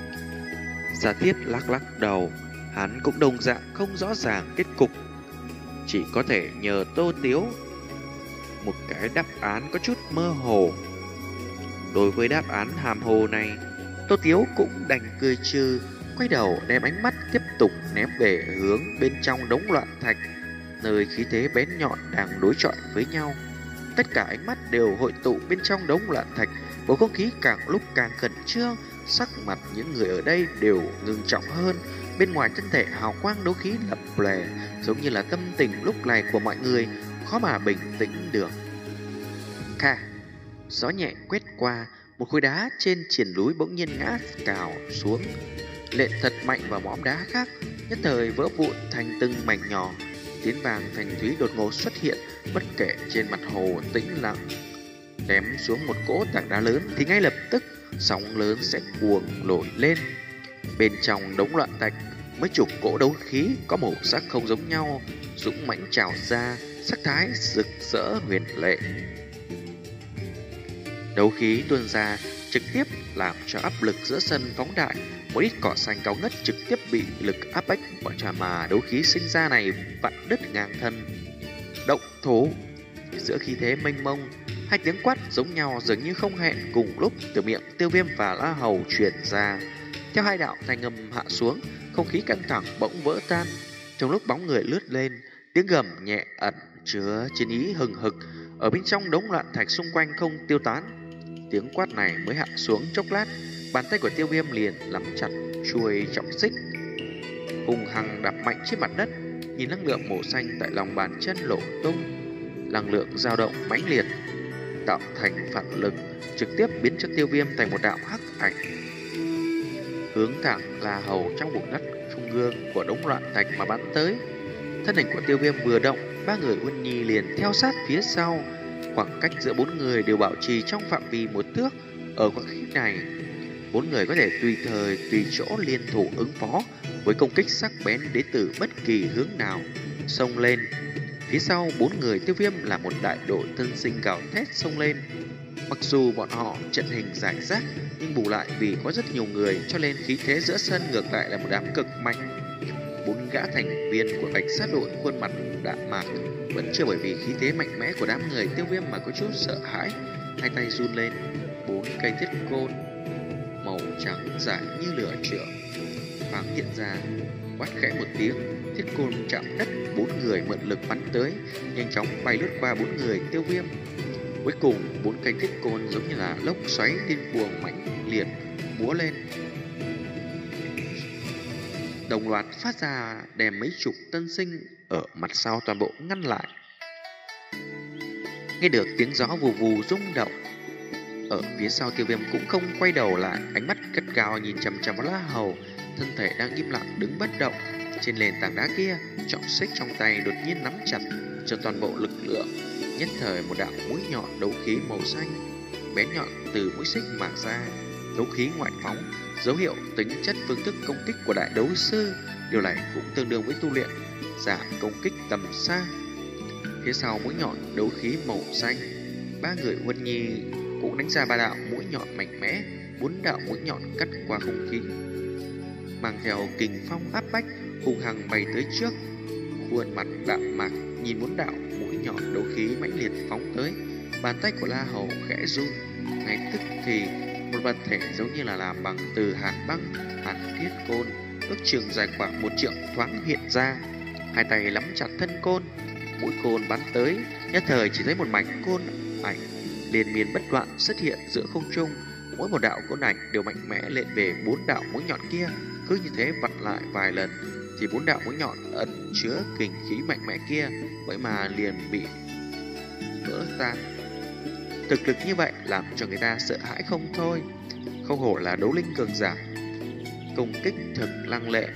Sa Thiết lắc lắc đầu, hắn cũng đồng dạng không rõ ràng kết cục, chỉ có thể nhờ Tô Tiếu một cái đáp án có chút mơ hồ. Đối với đáp án hàm hồ này, Tô Tiếu cũng đành cười trừ, quay đầu đem ánh mắt tiếp tục ném về hướng bên trong đống loạn thạch, nơi khí thế bén nhọn đang đối chọi với nhau. Tất cả ánh mắt đều hội tụ bên trong đống loạn thạch, bầu không khí càng lúc càng khẩn trương, sắc mặt những người ở đây đều ngưng trọng hơn. Bên ngoài thân thể hào quang đấu khí lập lòe, giống như là tâm tình lúc này của mọi người khó mà bình tĩnh được. Kha, gió nhẹ quét qua, một khối đá trên triển núi bỗng nhiên ngã cào xuống, lệ thật mạnh vào mỏm đá khác, nhất thời vỡ vụn thành từng mảnh nhỏ. Tiếng vàng thành thúy đột ngột xuất hiện, bất kể trên mặt hồ tĩnh lặng, ném xuống một cỗ tảng đá lớn thì ngay lập tức sóng lớn sẽ cuồng nổi lên. Bên trong đống loạn thạch, mấy chục cỗ đấu khí có màu sắc không giống nhau dũng mãnh trào ra, sắc thái rực rỡ huyền lệ. Đấu khí tuôn ra trực tiếp làm cho áp lực giữa sân phóng đại, một ít cỏ xanh cao ngất trực tiếp bị lực áp bách của trà mà đấu khí sinh ra này vặn đứt ngang thân. Động thổ. Giữa khí thế mênh mông, hai tiếng quát giống nhau dường như không hẹn cùng lúc từ miệng Tiêu Viêm và La Hầu truyền ra. Theo hai đạo thanh âm hạ xuống, không khí căng thẳng bỗng vỡ tan. Trong lúc bóng người lướt lên, tiếng gầm nhẹ ẩn chứa chiến ý hừng hực ở bên trong đống loạn thạch xung quanh không tiêu tán. Tiếng quát này mới hạ xuống chốc lát, bàn tay của Tiêu Viêm liền nắm chặt chuôi trọng xích, hung hăng đập mạnh trên mặt đất. Nhìn năng lượng màu xanh tại lòng bàn chân lộ tung, năng lượng dao động mãnh liệt tạo thành phản lực, trực tiếp biến cho Tiêu Viêm thành một đạo hắc ảnh, hướng thẳng La Hầu trong vùng đất trung ương của đống loạn thạch mà bắn tới. Thân hình của Tiêu Viêm vừa động, ba người Huân Nhi liền theo sát phía sau. Khoảng cách giữa bốn người đều bảo trì trong phạm vi một thước. Ở khoảng cách này, bốn người có thể tùy thời tùy chỗ liên thủ ứng phó với công kích sắc bén đến từ bất kỳ hướng nào. Xông lên, phía sau bốn người Tiêu Viêm là một đại đội tân sinh gào thét xông lên. Mặc dù bọn họ trận hình rải rác, nhưng bù lại vì có rất nhiều người cho nên khí thế giữa sân ngược lại là một đám cực mạnh. Bốn gã thành viên của Bạch Sát đội khuôn mặt đạm mạc, vẫn chưa bởi vì khí thế mạnh mẽ của đám người Tiêu Viêm mà có chút sợ hãi, hai tay run lên. Bốn cây thiết côn màu trắng dài như lửa trượng thoáng hiện ra, quát khẽ một tiếng, thiết côn chạm đất, bốn người mượn lực bắn tới, nhanh chóng bay lướt qua bốn người Tiêu Viêm. Cuối cùng, bốn cây thiết côn giống như là lốc xoáy điên cuồng mãnh liệt múa lên. đồng loạt phát ra, đem mấy chục tân sinh ở mặt sau toàn bộ ngăn lại. Nghe được tiếng gió vù vù rung động, ở phía sau Tiêu Viêm cũng không quay đầu lại, ánh mắt cất cao nhìn chằm chằm vào La Hầu, thân thể đang im lặng đứng bất động. Trên nền tảng đá kia, trọng xích trong tay đột nhiên nắm chặt cho toàn bộ lực lượng. Nhất thời một đạo mũi nhọn đấu khí màu xanh bén nhọn từ mũi xích mà ra, đấu khí ngoại phóng, dấu hiệu tính chất phương thức công kích của đại đấu sư. Điều này cũng tương đương với tu luyện giảm công kích tầm xa. Phía sau mũi nhọn đấu khí màu xanh, ba người Huân Nhi cũng đánh ra ba đạo mũi nhọn mạnh mẽ, bốn đạo mũi nhọn cắt qua không khí, mang theo kình phong áp bách, hung hăng bay tới trước. Khuôn mặt đạm mạc nhìn bốn đạo mũi nhọn đấu khí mãnh liệt phóng tới, bàn tay của La Hầu khẽ run. Ngay tức thì một vật thể giống như là làm bằng từ hàn băng, hàn thiết côn, ước chừng dài khoảng một trượng thoáng hiện ra. Hai tay nắm chặt thân côn, mũi côn bắn tới, nhất thời chỉ thấy một mảnh côn ảnh liên miên bất đoạn xuất hiện giữa không trung. Mỗi một đạo côn ảnh đều mạnh mẽ lên về bốn đạo mũi nhọn kia. Cứ như thế vặn lại vài lần thì bốn đạo mũi nhọn ẩn chứa kình khí mạnh mẽ kia vậy mà liền bị vỡ tan. Thực lực như vậy làm cho người ta sợ hãi không thôi. Không hổ là đấu linh cường giả, công kích thực lăng lệ.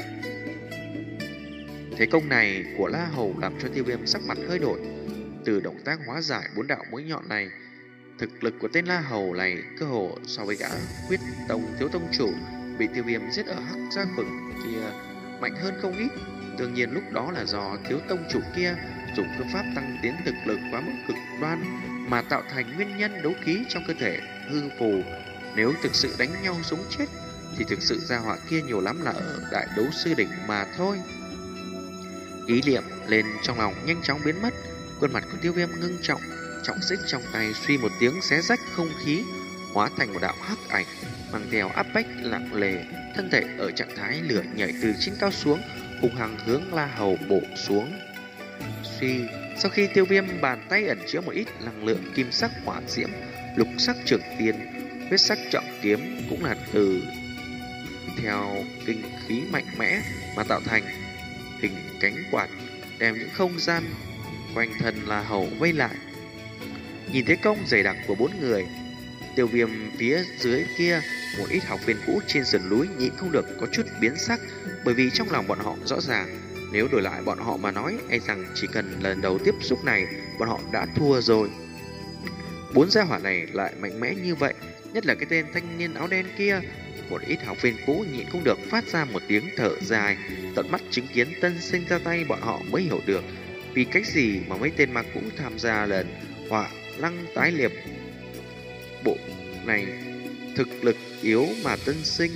Thế công này của La Hầu làm cho Tiêu Viêm sắc mặt hơi đổi. Từ động tác hóa giải bốn đạo mũi nhọn này, thực lực của tên La Hầu này cơ hồ so với gã Huyết Tông thiếu tông chủ bị Tiêu Viêm giết ở Hắc Gia Phường kia mạnh hơn không ít. Đương nhiên lúc đó là do thiếu tông chủ kia dùng phương pháp tăng tiến thực lực quá mức cực đoan mà tạo thành nguyên nhân đấu khí trong cơ thể hư phù. Nếu thực sự đánh nhau sống chết thì thực sự gia họa kia nhiều lắm là ở đại đấu sư đỉnh mà thôi. Ý niệm lên trong lòng nhanh chóng biến mất, khuôn mặt của Tiêu Viêm ngưng trọng, trọng xích trong tay suy một tiếng xé rách không khí, hóa thành một đạo hắc ảnh mang theo áp bách lặng lề, thân thể ở trạng thái lửa nhảy từ trên cao xuống, hung hăng hướng La Hầu bổ xuống. Suy, sau khi Tiêu Viêm bàn tay ẩn chứa một ít năng lượng kim sắc hỏa diễm, lục sắc trường tiên, huyết sắc trọng kiếm cũng là từ theo kinh khí mạnh mẽ mà tạo thành hình cánh quạt, đem những không gian quanh thân La Hầu vây lại. Nhìn thấy công dày đặc của bốn người, Tiêu Viêm phía dưới kia, một ít học viên cũ trên sườn núi nhịn không được có chút biến sắc, bởi vì trong lòng bọn họ rõ ràng, nếu đổi lại bọn họ mà nói, e rằng chỉ cần lần đầu tiếp xúc này, bọn họ đã thua rồi. Bốn gia hỏa này lại mạnh mẽ như vậy, nhất là cái tên thanh niên áo đen kia. Một ít học viên cũ nhịn không được phát ra một tiếng thở dài, tận mắt chứng kiến tân sinh ra tay, bọn họ mới hiểu được vì cách gì mà mấy tên ma cũ tham gia lần hỏa lăng tái liệp bộ này. Thực lực yếu mà tân sinh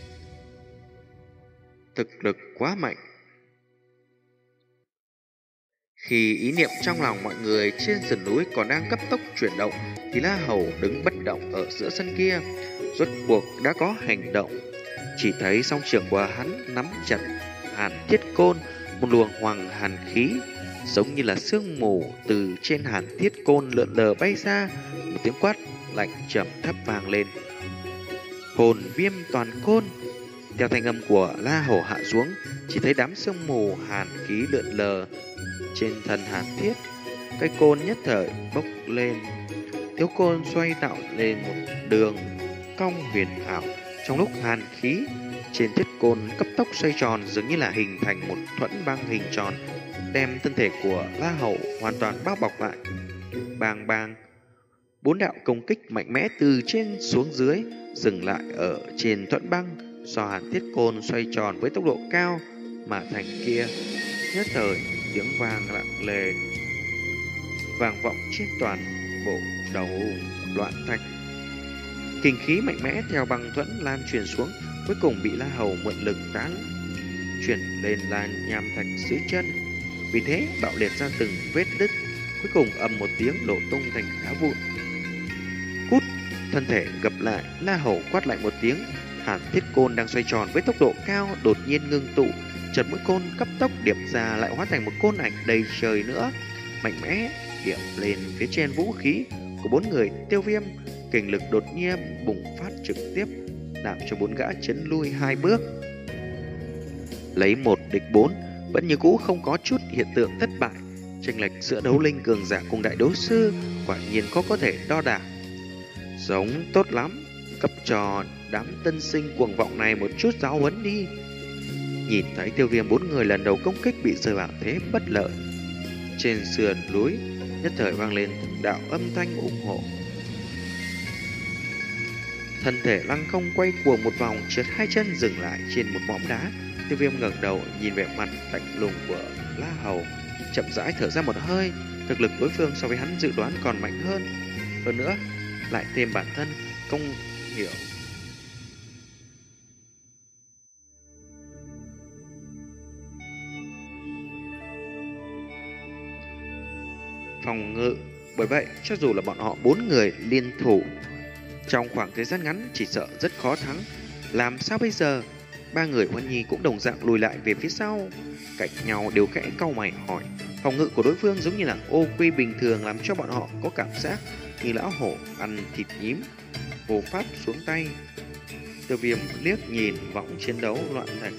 thực lực quá mạnh. Khi ý niệm trong lòng mọi người trên sườn núi còn đang cấp tốc chuyển động thì La Hầu đứng bất động ở giữa sân kia, rốt cuộc đã có hành động. Chỉ thấy song trưởng của hắn nắm chặt hàn thiết côn, một luồng hoàng hàn khí giống như là sương mù từ trên hàn thiết côn lượn lờ bay ra. Một tiếng quát lạnh trầm thấp vang lên: hồn viêm toàn côn. Theo thanh âm của La Hầu hạ xuống, chỉ thấy đám sương mù hàn khí lượn lờ trên thân hàn thiết, cây côn nhất thời bốc lên. Thiếu côn xoay tạo lên một đường cong huyền ảo. Trong lúc hàn khí trên thiết côn cấp tốc xoay tròn, dường như là hình thành một thuẫn băng hình tròn, đem thân thể của La Hầu hoàn toàn bao bọc lại. Bang bang, bốn đạo công kích mạnh mẽ từ trên xuống dưới dừng lại ở trên thuẫn băng do hàn thiết côn xoay tròn với tốc độ cao mà thành kia. Nhất thời tiếng vang lặng lề vang vọng trên toàn bộ đầu loạn thạch. Kinh khí mạnh mẽ theo băng thuẫn lan truyền xuống, cuối cùng bị La Hầu mượn lực tán chuyển lên lan nham thạch dưới chân. Vì thế bạo liệt ra từng vết đứt, cuối cùng ầm một tiếng đổ tung thành đá vụn. Cút! Thân thể gập lại, La Hầu quát lại một tiếng. Hàn thiết côn đang xoay tròn với tốc độ cao đột nhiên ngưng tụ, chợt mũi côn cấp tốc điểm ra lại hóa thành một côn ảnh đầy trời nữa, mạnh mẽ điểm lên phía trên vũ khí của bốn người Tiêu Viêm. Kình lực đột nhiên bùng phát trực tiếp, làm cho bốn gã chấn lui hai bước. lấy một địch bốn, vẫn như cũ không có chút hiện tượng thất bại. Chênh lệch giữa đấu linh cường giả cùng đại đấu sư quả nhiên có có thể đo đạc. Giống tốt lắm, cấp cho đám tân sinh cuồng vọng này một chút giáo huấn đi. Nhìn thấy Tiêu Viêm bốn người lần đầu công kích bị rơi vào thế bất lợi, trên sườn núi nhất thời vang lên đạo âm thanh ủng hộ. Thân thể lăng không quay cuồng một vòng, trượt hai chân dừng lại trên một mỏm đá. Tiêu Viêm ngẩng đầu nhìn vẻ mặt lạnh lùng của La Hầu, chậm rãi thở ra một hơi. Thực lực đối phương so với hắn dự đoán còn mạnh hơn. Hơn nữa, lại thêm bản thân công hiểu. Phòng ngự. Bởi vậy, cho dù là bọn họ bốn người liên thủ, trong khoảng thời gian ngắn chỉ sợ rất khó thắng. Làm sao bây giờ? Ba người Huân Nhi cũng đồng dạng lùi lại về phía sau, cạnh nhau đều khẽ cau mày hỏi. Phòng ngự của đối phương giống như là ô quy bình thường, làm cho bọn họ có cảm giác như lão hổ ăn thịt nhím, vô pháp xuống tay. Tiêu Viêm liếc nhìn võng chiến đấu loạn thành,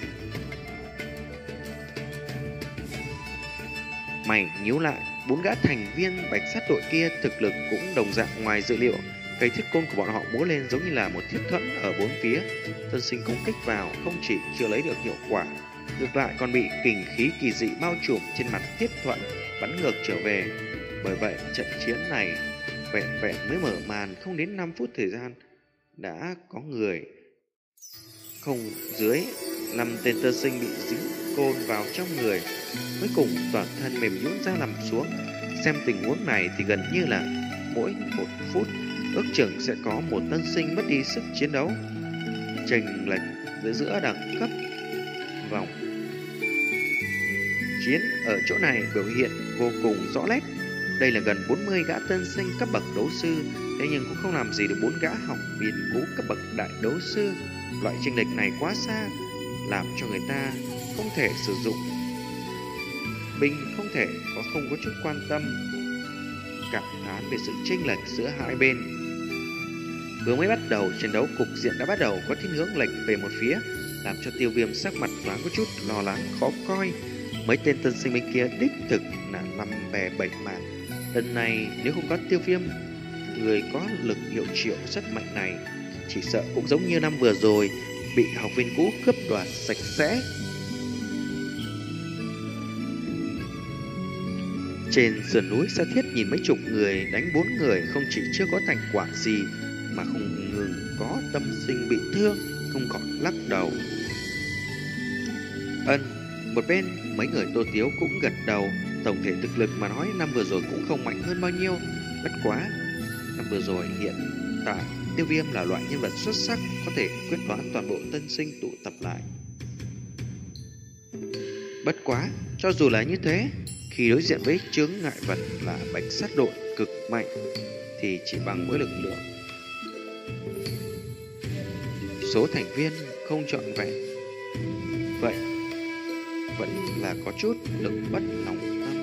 mày nhíu lại. Bốn gã thành viên bạch sát đội kia thực lực cũng đồng dạng ngoài dự liệu. Cây thiết côn của bọn họ múa lên giống như là một thiết thuẫn ở bốn phía. Tân sinh công kích vào không chỉ chưa lấy được hiệu quả, ngược lại còn bị kình khí kỳ dị bao trùm trên mặt thiết thuẫn, bắn ngược trở về. Bởi vậy trận chiến này vẹn vẹn mới mở màn không đến năm phút thời gian, đã có người không dưới năm tên tân sinh bị dính côn vào trong người, cuối cùng toàn thân mềm nhũn ra nằm xuống. Xem tình huống này thì gần như là mỗi một phút ước chừng sẽ có một tân sinh mất đi sức chiến đấu. Chênh lệch giữa giữa đẳng cấp vòng chiến ở chỗ này biểu hiện vô cùng rõ nét. Đây là gần bốn mươi gã tân sinh cấp bậc đấu sư, thế nhưng cũng không làm gì được bốn gã học viên cũ cấp bậc đại đấu sư. Loại chênh lệch này quá xa, làm cho người ta không thể sử dụng binh, không thể có không có chút quan tâm, cảm thán về sự chênh lệch giữa hai bên. Vừa mới bắt đầu chiến đấu, cục diện đã bắt đầu có thiên hướng lệch về một phía, làm cho Tiêu Viêm sắc mặt thoáng có chút lo lắng khó coi. Mấy tên tân sinh bên kia đích thực là năm bè bảy mảng. Lần này nếu không có Tiêu Viêm, người có lực hiệu triệu rất mạnh này, chỉ sợ cũng giống như năm vừa rồi bị học viên cũ cướp đoạt sạch sẽ. Trên sườn núi, Sa Thiết nhìn mấy chục người đánh bốn người không chỉ chưa có thành quả gì, mà không ngừng có tâm sinh bị thương, không còn lắc đầu. Ân, một bên mấy người Tô Tiếu cũng gật đầu. Tổng thể thực lực mà nói năm vừa rồi cũng không mạnh hơn bao nhiêu. Bất quá năm vừa rồi hiện tại Tiêu Viêm là loại nhân vật xuất sắc, có thể quyết đoán toàn bộ tân sinh tụ tập lại. Bất quá cho dù là như thế, khi đối diện với chướng ngại vật là bạch sát đội cực mạnh thì chỉ bằng với lực lượng, số thành viên không trọn vẹn, vậy vẫn là có chút lực bất tòng tâm.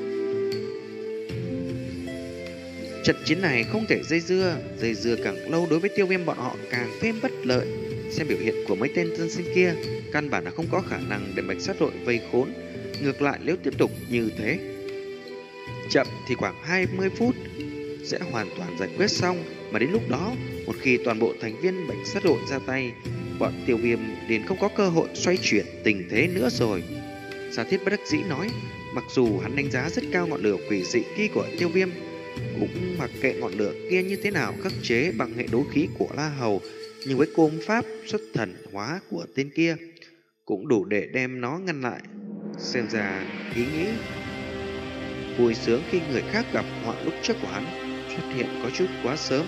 Trận chiến này không thể dây dưa, dây dưa càng lâu đối với Tiêu Viêm bọn họ càng thêm bất lợi. Xem biểu hiện của mấy tên tân sinh kia, căn bản là không có khả năng để bạch sát đội vây khốn. Ngược lại nếu tiếp tục như thế, chậm thì khoảng hai mươi phút sẽ hoàn toàn giải quyết xong. Mà đến lúc đó, một khi toàn bộ thành viên bạch sát đội ra tay, bọn Tiêu Viêm liền không có cơ hội xoay chuyển tình thế nữa rồi. Sa Thiết bất đắc dĩ nói, mặc dù hắn đánh giá rất cao ngọn lửa quỷ dị kia của Tiêu Viêm, cũng mặc kệ ngọn lửa kia như thế nào khắc chế bằng hệ đấu khí của La Hầu, nhưng với công pháp xuất thần hóa của tên kia cũng đủ để đem nó ngăn lại. Xem ra ý nghĩ vui sướng khi người khác gặp họa lúc trước của hắn xuất hiện có chút quá sớm.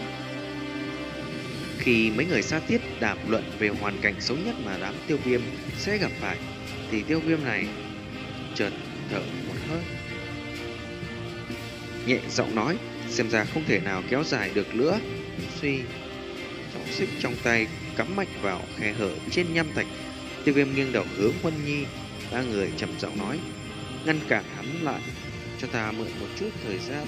Khi mấy người Sa Thiết đàm luận về hoàn cảnh xấu nhất mà đám Tiêu Viêm sẽ gặp phải, thì Tiêu Viêm này chợt thở một hơi, nhẹ giọng nói, xem ra không thể nào kéo dài được nữa. Suy, trọng xích trong tay cắm mạch vào khe hở trên nham thạch. Tiêu Viêm nghiêng đầu hướng Huân Nhi. Ba người trầm giọng nói, ngăn cản hắn lại, cho ta mượn một chút thời gian.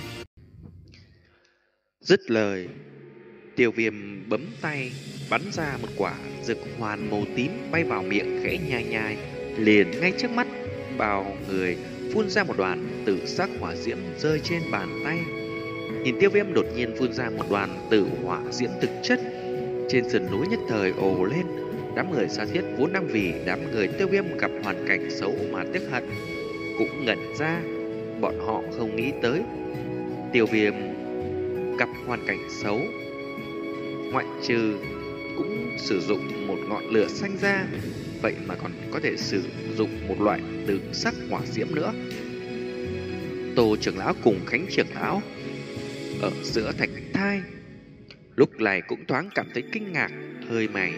Dứt lời, Tiêu Viêm bấm tay bắn ra một quả dược hoàn màu tím bay vào miệng khẽ nhai nhai. Liền ngay trước mắt bao người phun ra một đoàn tử sắc hỏa diễm rơi trên bàn tay. Nhìn Tiêu Viêm đột nhiên phun ra một đoàn tử hỏa diễm thực chất, trên sườn núi nhất thời ồ lên. Đám người Sa Thiết vốn đang vì đám người Tiêu Viêm gặp hoàn cảnh xấu mà tiếc hận, cũng ngẩn ra. Bọn họ không nghĩ tới Tiêu Viêm gặp hoàn cảnh xấu, ngoại trừ cũng sử dụng một ngọn lửa xanh ra, vậy mà còn có thể sử dụng một loại tử sắc hỏa diễm nữa. Tô trưởng lão cùng Khánh trưởng lão ở giữa thạch thai lúc này cũng thoáng cảm thấy kinh ngạc, hơi mày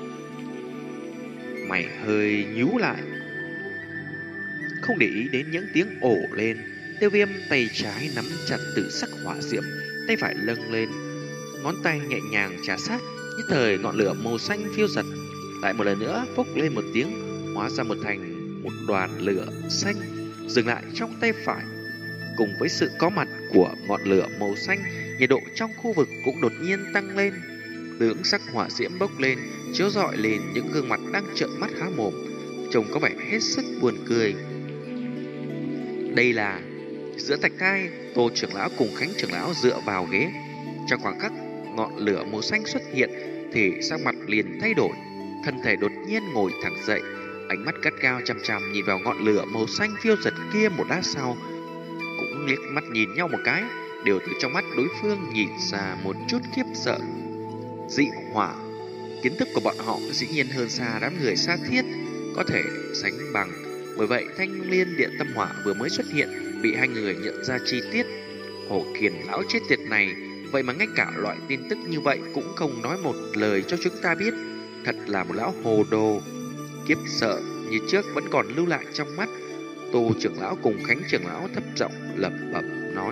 mày hơi nhíu lại, không để ý đến những tiếng ồ lên. Tiêu Viêm tay trái nắm chặt tử sắc hỏa diễm, tay phải lâng lên, ngón tay nhẹ nhàng trà sát, nhất thời ngọn lửa màu xanh phiêu giật, lại một lần nữa phốc lên một tiếng, hóa ra một thành một đoàn lửa xanh dừng lại trong tay phải. Cùng với sự có mặt của ngọn lửa màu xanh, nhiệt độ trong khu vực cũng đột nhiên tăng lên. Lưỡng sắc hỏa diễm bốc lên, chiếu rọi lên những gương mặt đang trợn mắt há mồm, trông có vẻ hết sức buồn cười. Đây là giữa thạch thai. Tô trưởng lão cùng Khánh trưởng lão dựa vào ghế. Trong khoảng khắc ngọn lửa màu xanh xuất hiện thì sắc mặt liền thay đổi, thân thể đột nhiên ngồi thẳng dậy, ánh mắt gắt gao chằm chằm nhìn vào ngọn lửa màu xanh phiêu giật kia. Một lát sau cũng liếc mắt nhìn nhau một cái, đều từ trong mắt đối phương nhìn ra một chút khiếp sợ. Dị hỏa, kiến thức của bọn họ dĩ nhiên hơn xa đám người Sa Thiết có thể sánh bằng. Bởi vậy thanh liên điện tâm hỏa vừa mới xuất hiện bị hai người nhận ra chi tiết. Hổ Kiền lão chết tiệt này, vậy mà ngay cả loại tin tức như vậy cũng không nói một lời cho chúng ta biết, thật là một lão hồ đồ. Kiếp sợ như trước vẫn còn lưu lại trong mắt. Tô trưởng lão cùng Khánh trưởng lão thấp giọng lẩm bẩm nói.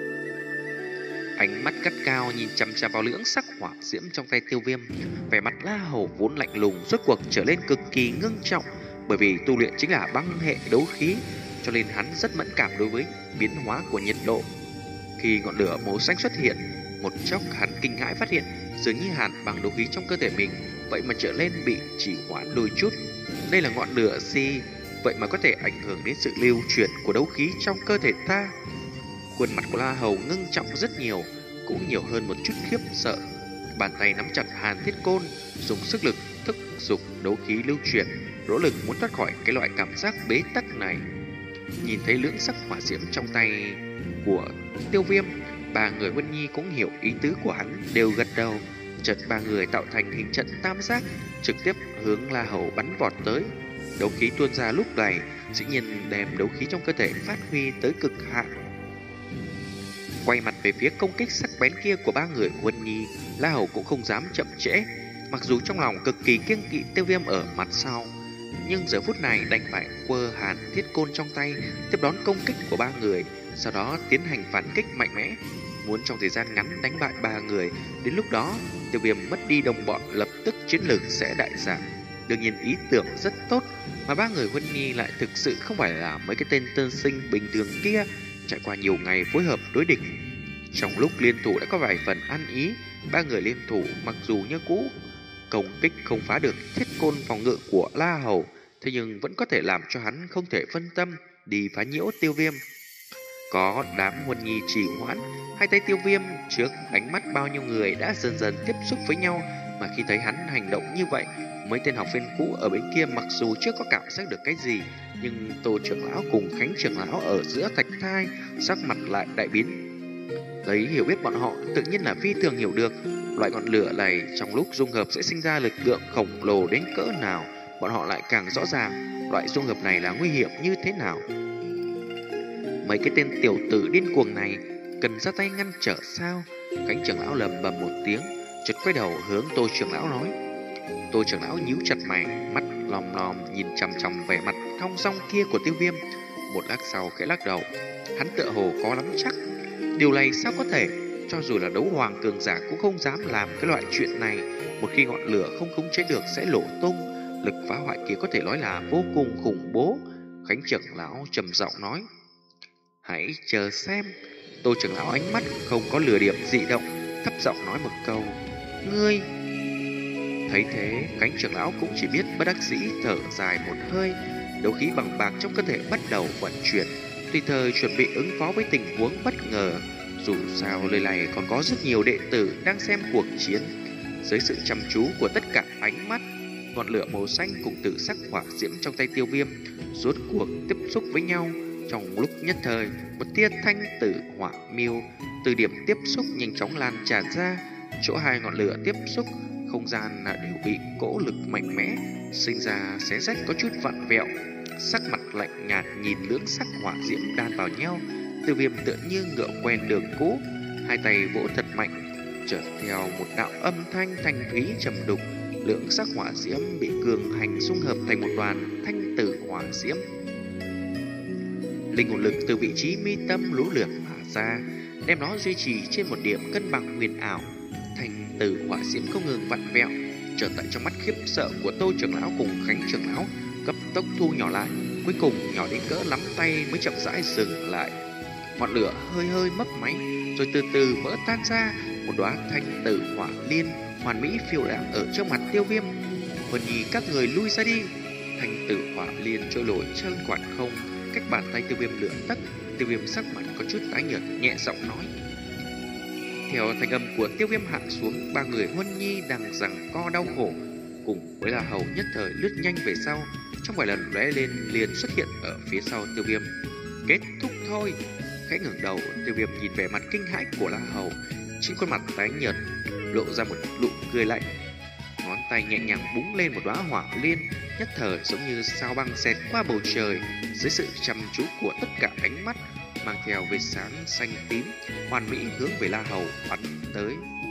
Ánh mắt gắt cao nhìn chằm chằm vào lưỡng sắc hỏa diễm trong tay Tiêu Viêm, vẻ mặt La Hầu vốn lạnh lùng rốt cuộc trở lên cực kỳ ngưng trọng. Bởi vì tu luyện chính là băng hệ đấu khí, cho nên hắn rất mẫn cảm đối với biến hóa của nhiệt độ. Khi ngọn lửa màu xanh xuất hiện, một chốc hắn kinh hãi phát hiện dường như hàn bằng đấu khí trong cơ thể mình vậy mà trở lên bị chỉ hoãn đôi chút. Đây là ngọn lửa gì vậy mà có thể ảnh hưởng đến sự lưu chuyển của đấu khí trong cơ thể ta? Khuôn mặt của La Hầu ngưng trọng rất nhiều, cũng nhiều hơn một chút khiếp sợ. Bàn tay nắm chặt hàn thiết côn, dùng sức lực thúc giục đấu khí lưu chuyển, nỗ lực muốn thoát khỏi cái loại cảm giác bế tắc này. Nhìn thấy lưỡng sắc hỏa diễm trong tay của Tiêu Viêm, ba người Vân Nhi cũng hiểu ý tứ của hắn, đều gật đầu. Chợt ba người tạo thành hình trận tam giác, trực tiếp hướng La Hầu bắn vọt tới. Đấu khí tuôn ra lúc này dĩ nhiên đem đấu khí trong cơ thể phát huy tới cực hạn. Quay mặt về phía công kích sắc bén kia của ba người Vân Nhi, La Hầu cũng không dám chậm trễ. Mặc dù trong lòng cực kỳ kiêng kỵ Tiêu Viêm ở mặt sau, nhưng giờ phút này đành phải quơ hàn thiết côn trong tay tiếp đón công kích của ba người, sau đó tiến hành phản kích mạnh mẽ, muốn trong thời gian ngắn đánh bại ba người. Đến lúc đó Tiêu Viêm mất đi đồng bọn, lập tức chiến lược sẽ đại giảm. Đương nhiên ý tưởng rất tốt, mà ba người Vân Nhi lại thực sự không phải là mấy cái tên tân sinh bình thường kia. Trải qua nhiều ngày phối hợp đối địch, trong lúc liên thủ đã có vài phần ăn ý. Ba người liên thủ mặc dù như cũ công kích không phá được thiết côn phòng ngự của La Hầu, thế nhưng vẫn có thể làm cho hắn không thể phân tâm đi phá nhiễu Tiêu Viêm. Có đám Huân Nhi trì hoãn, hai tay Tiêu Viêm trước ánh mắt bao nhiêu người đã dần dần tiếp xúc với nhau, mà khi thấy hắn hành động như vậy, mấy tên học viên cũ ở bên kia mặc dù chưa có cảm giác được cái gì, nhưng Tô trưởng lão cùng Khánh trưởng lão ở giữa thạch thai sắc mặt lại đại biến. Lấy hiểu biết bọn họ tự nhiên là phi thường hiểu được loại ngọn lửa này trong lúc dung hợp sẽ sinh ra lực lượng khổng lồ đến cỡ nào. Bọn họ lại càng rõ ràng loại dung hợp này là nguy hiểm như thế nào. Mấy cái tên tiểu tử điên cuồng này cần ra tay ngăn trở sao? Khánh trưởng lão lầm bầm một tiếng, chợt quay đầu hướng Tô trưởng lão nói. Tô trưởng lão nhíu chặt mày, mắt lòm lòm nhìn chằm chằm vẻ mặt thong dong kia của Tiêu Viêm. Một lát sau khẽ lắc đầu, hắn tựa hồ khó lắm chắc. Điều này sao có thể? Cho dù là đấu hoàng cường giả cũng không dám làm cái loại chuyện này. Một khi ngọn lửa không khống chế được sẽ nổ tung, lực phá hoại kia có thể nói là vô cùng khủng bố. Khánh trưởng lão trầm giọng nói. Hãy chờ xem. Tô trưởng lão ánh mắt không có lửa điểm dị động, thấp giọng nói một câu. Ngươi. Thấy thế, Khánh trưởng lão cũng chỉ biết bất đắc dĩ thở dài một hơi. đấu khí bằng bạc trong cơ thể bắt đầu vận chuyển, tùy thời chuẩn bị ứng phó với tình huống bất ngờ. Dù sao nơi này còn có rất nhiều đệ tử đang xem cuộc chiến. Dưới sự chăm chú của tất cả ánh mắt, ngọn lửa màu xanh cùng tự sắc hỏa diễm trong tay Tiêu Viêm rốt cuộc tiếp xúc với nhau. Trong lúc nhất thời, một tia thanh tử hỏa miêu từ điểm tiếp xúc nhanh chóng lan tràn ra. Chỗ hai ngọn lửa tiếp xúc, không gian đều bị cỗ lực mạnh mẽ sinh ra xé rách có chút vặn vẹo. Sắc mặt lạnh nhạt nhìn lưỡng sắc hỏa diễm đan vào nhau, Tiêu Viêm tựa như ngựa quen đường cũ, hai tay vỗ thật mạnh. Chợt theo một đạo âm thanh thanh thúy trầm đục, lưỡng sắc hỏa diễm bị cường hành xung hợp thành một đoàn thanh tử hỏa diễm. Linh hồn lực từ vị trí mi tâm lũ lượt mà ra, đem nó duy trì trên một điểm cân bằng huyền ảo. Thanh tử hỏa diễm không ngừng vặn vẹo, trở tại trong mắt khiếp sợ của Tô trưởng lão cùng Khánh trưởng lão, cấp tốc thu nhỏ lại, cuối cùng nhỏ đến cỡ nắm tay mới chậm rãi dừng lại. Ngọn lửa hơi hơi mấp máy, rồi từ từ vỡ tan ra. Một đóa thanh tử hỏa liên hoàn mỹ phiêu lãng ở trước mặt Tiêu Viêm. Vân Nhi, các người lui ra đi. Thanh tử hỏa liên trôi nổi trên quạt không, cách bàn tay Tiêu Viêm lửa tấc. Tiêu Viêm sắc mặt có chút tái nhợt, nhẹ giọng nói. Theo thanh âm của Tiêu Viêm hạ xuống, ba người Huân Nhi đang giằng co đau khổ, cùng với La Hầu nhất thời lướt nhanh về sau, trong vài lần lóe lên liền xuất hiện ở phía sau Tiêu Viêm. Kết thúc thôi. Khẽ ngẩng đầu, Tiêu Viêm nhìn vẻ mặt kinh hãi của La Hầu, trên khuôn mặt tái nhợt lộ ra một nụ cười lạnh. Ngón tay nhẹ nhàng búng lên một đóa hỏa liên, nhất thời giống như sao băng xẹt qua bầu trời. Dưới sự chăm chú của tất cả ánh mắt, mang theo vệt sáng xanh tím, hoàn mỹ hướng về La Hầu bắn tới.